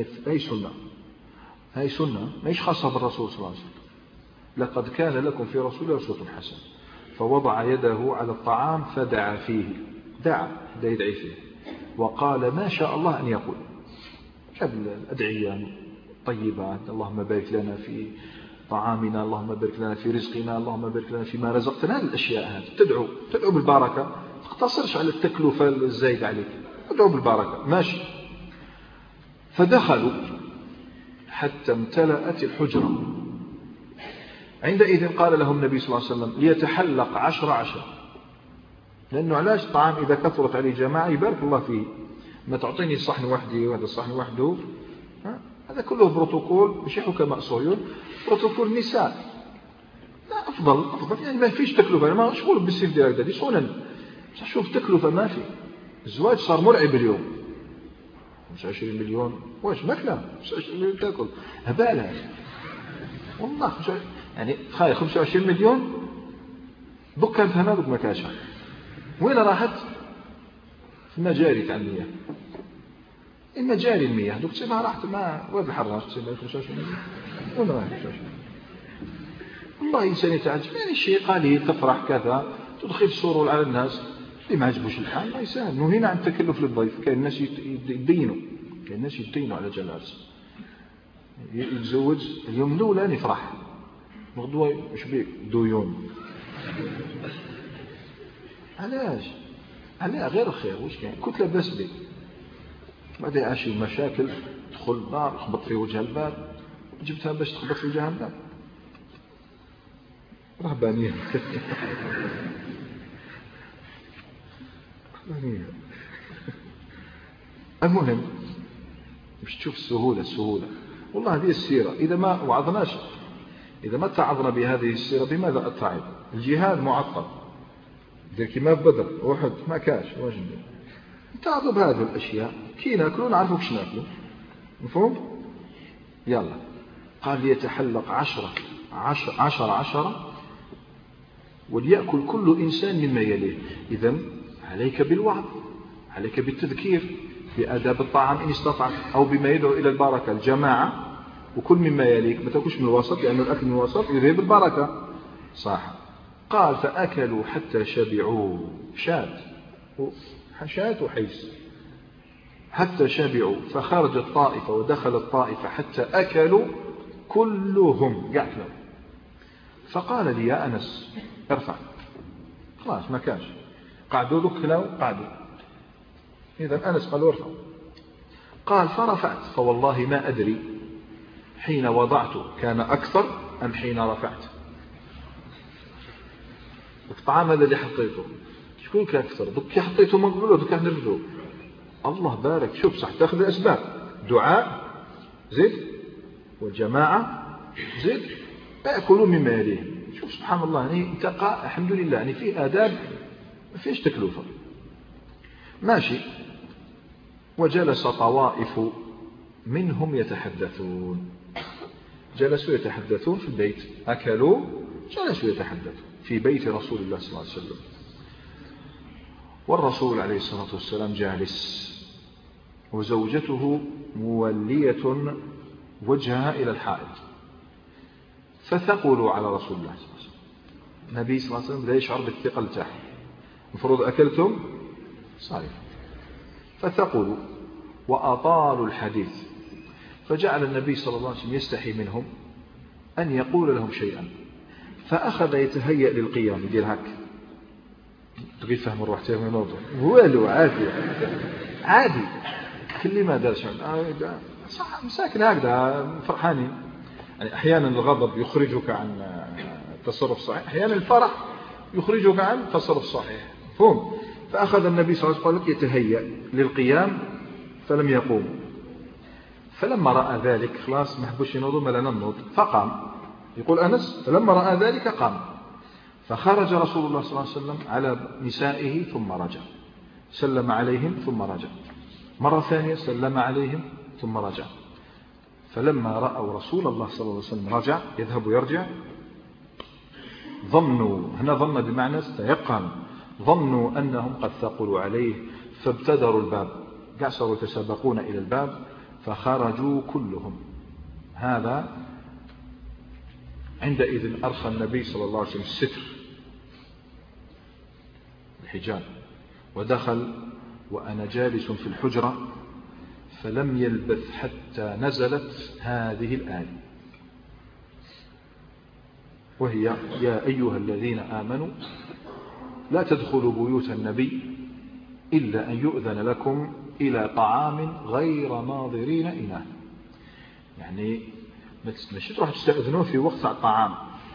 هاي سنة ماهيش خاصة بالرسول صلى الله عليه وسلم. لقد كان لكم في رسول الله أسوة حسنة. فوضع يده على الطعام فدعا فيه، يدعي فيه، وقال ما شاء الله أن يقول. جاب الأدعية طيبات، اللهم بارك لنا في طعامنا، اللهم بارك لنا في رزقنا، اللهم بارك لنا فيما رزقتنا. هذه الأشياء هذه تدعو بالبركة، ما تقتصرش على التكلفة الزايدة عليك، تدعو بالبركة ماشي. فدخلوا حتى امتلأت الحجرة. عندئذ قال لهم النبي صلى الله عليه وسلم ليتحلق 10 لأنه علاش الطعام إذا كثرت عليه جماعة يبارك الله فيه. ما تعطيني الصحن وحدي وهذا الصحن وحده، هذا كله بروتوكول مش حكماء صهيون، بروتوكول نساء. لا أفضل يعني ما فيش تكلفة. أنا ما أشغل بالسيف ديالك دي سنن، شوف تكلفة ما في. الزواج صار مرعب اليوم. 25 مليون واش ماكلة؟ 25 مليون تاكل هبالة والله. يعني خايل 25 مليون دكان هنا دوك ما كاش. وين راحت؟ في المجاري تاع المياه، المجاري المياه دوك تسمع راحت مع واد الحراج تسمع 25 مليون. وين راحت 25 مليون؟ والله إنسان يتعجب. يعني الشيء قليل تفرح كذا تدخل سرور على الناس. اللي ما عجبوش الحال ما يسال. نهينا عن التكلف للضيف. كاين الناس يدينوا على جلاس. يتزوج اليوم الأولى نفرح، غدوة مش بيك ديون. علاش؟ علاه غير الخير واش كاين؟ كنت لاباس بك بعد عاشي مشاكل تدخل الدار خبط في وجه الباب. جبتها باش تخبط في وجه الباب؟ رهبانية. المهم باش تشوف السهولة. والله هذه السيرة إذا ما وعظناش، إذا ما اتعظنا بهذه السيرة بماذا أتعظ؟ الجهاد معطل، دير كيما في بدر واحد ما كاش واش ندير؟ نتعظوا بهذه الأشياء. كي ناكلوا نعرفوا كش ناكلوا، مفهوم؟ يلا قال ليتحلق 10 وليأكل كل إنسان مما يليه. إذن عليك بالوعظ، عليك بالتذكير بآداب الطعام إن استطعت، أو بما يدعو إلى البركة الجماعة. وكل مما يليك، ما تاكلش من الوسط لأن الأكل من الوسط يذهب البركة صح. قال فأكلوا حتى شبعوا. شات وحيس حتى شبعوا. فخرج الطائفة ودخل الطائفة حتى أكلوا كلهم قعدوا. فقال لي يا أنس ارفع، خلاص ما كانش قعدوا ذكلوا قعدوا. إذا أنس قال ارفع. قال فرفعت فوالله ما أدري حين وضعت كان أكثر أم حين رفعت. الطعام هذا اللي حطيته شكون كان أكثر؟ دوك حطيته من قبل ودوك نرفدو. الله بارك. شوف صح تأخذ الأسباب، دعاء زيد والجماعة زيد يأكلوا مما يليه. شوف سبحان الله يعني انتقى الحمد لله يعني فيه آداب ما فيش تكلفة ماشي. وجلس طوائف منهم يتحدثون. جلسوا يتحدثون في البيت، أكلوا جلسوا يتحدثون في بيت رسول الله صلى الله عليه وسلم. والرسول عليه الصلاة والسلام جالس وزوجته مولية وجهها إلى الحائط. فثقلوا على رسول الله صلى الله عليه وسلم. النبي صلى الله عليه وسلم لا يشعر بالثقل تاعه. المفروض أكلتم صحيح. فثقلوا وأطالوا الحديث. فجعل النبي صلى الله عليه وسلم يستحي منهم أن يقول لهم شيئا. فأخذ يتهيأ للقيام يدير هك تبغي فهم الروح تاعه من الموضوع والو عادي كل ما دارش صح مساكن هكذا فرحانين. يعني أحيانا الغضب يخرجك عن التصرف الصحيح، أحيانا الفرح يخرجك عن التصرف الصحيح. فهم. فأخذ النبي صلى الله عليه وسلم يتهيأ للقيام فلم يقوم. فلما رأى ذلك خلاص ما حبوش ينوضوا ما لنا ننوض فقام. يقول أنس فلما رأى ذلك قام. فخرج رسول الله صلى الله عليه وسلم على نسائه ثم رجع سلم عليهم ثم رجع مرة ثانية سلم عليهم ثم رجع. فلما رأوا رسول الله صلى الله عليه وسلم رجع يذهب ويرجع ظنوا، هنا ظن بمعنى استيقن، ظنوا أنهم قد ثقلوا عليه فابتدروا الباب، قعصروا يتسابقون إلى الباب فخرجوا كلهم. هذا عندئذ أرخى النبي صلى الله عليه وسلم الستر الحجاب ودخل وأنا جالس في الحجرة، فلم يلبث حتى نزلت هذه الآية، وهي يا أيها الذين آمنوا لا تدخلوا بيوت النبي إلا أن يؤذن لكم إلى طعام غير ناظرين إناه. يعني مش تروح تستأذنون في وقت الطعام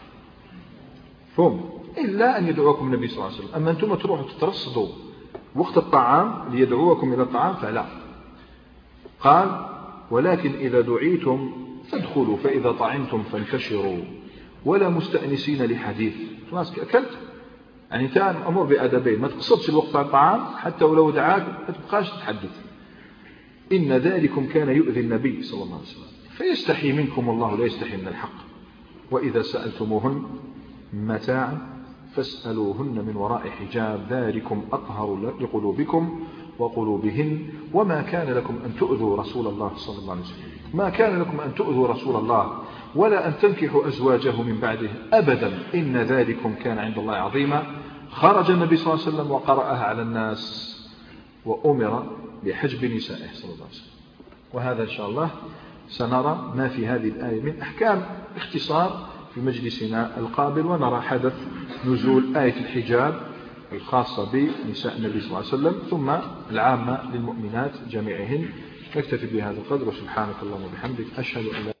فهم إلا أن يدعوكم النبي صلى الله عليه وسلم. أما أنتم تروحوا تترصدوا وقت الطعام ليدعوكم إلى الطعام فلا. قال ولكن إذا دعيتم فادخلوا فإذا طعمتم فانتشروا ولا مستأنسين لحديث. خلاص أكلت يعني أنت أمر بأدبين، ما تقصدش الوقت على الطعام حتى ولو دعاك ما تبقاش تتحدث. إن ذلكم كان يؤذي النبي صلى الله عليه وسلم فيستحي منكم الله لا يستحي من الحق. وإذا سألتموهن متاعا فاسألوهن من وراء حجاب ذلكم أطهر لقلوبكم وقلوبهن وما كان لكم أن تؤذوا رسول الله صلى الله عليه وسلم، ما كان لكم أن تؤذوا رسول الله ولا أن تنكحوا أزواجه من بعده أبدا إن ذلكم كان عند الله عظيما. خرج النبي صلى الله عليه وسلم وقرأها على الناس وأمر بحجب نسائه صلى الله عليه وسلم. وهذا إن شاء الله سنرى ما في هذه الآية من أحكام باختصار في مجلسنا القابل، ونرى حدث نزول آية الحجاب الخاصة بنساء النبي صلى الله عليه وسلم ثم العامة للمؤمنات جميعهن. نكتفي بهذا القدر وسبحانك اللهم وبحمدك أشهد أن لا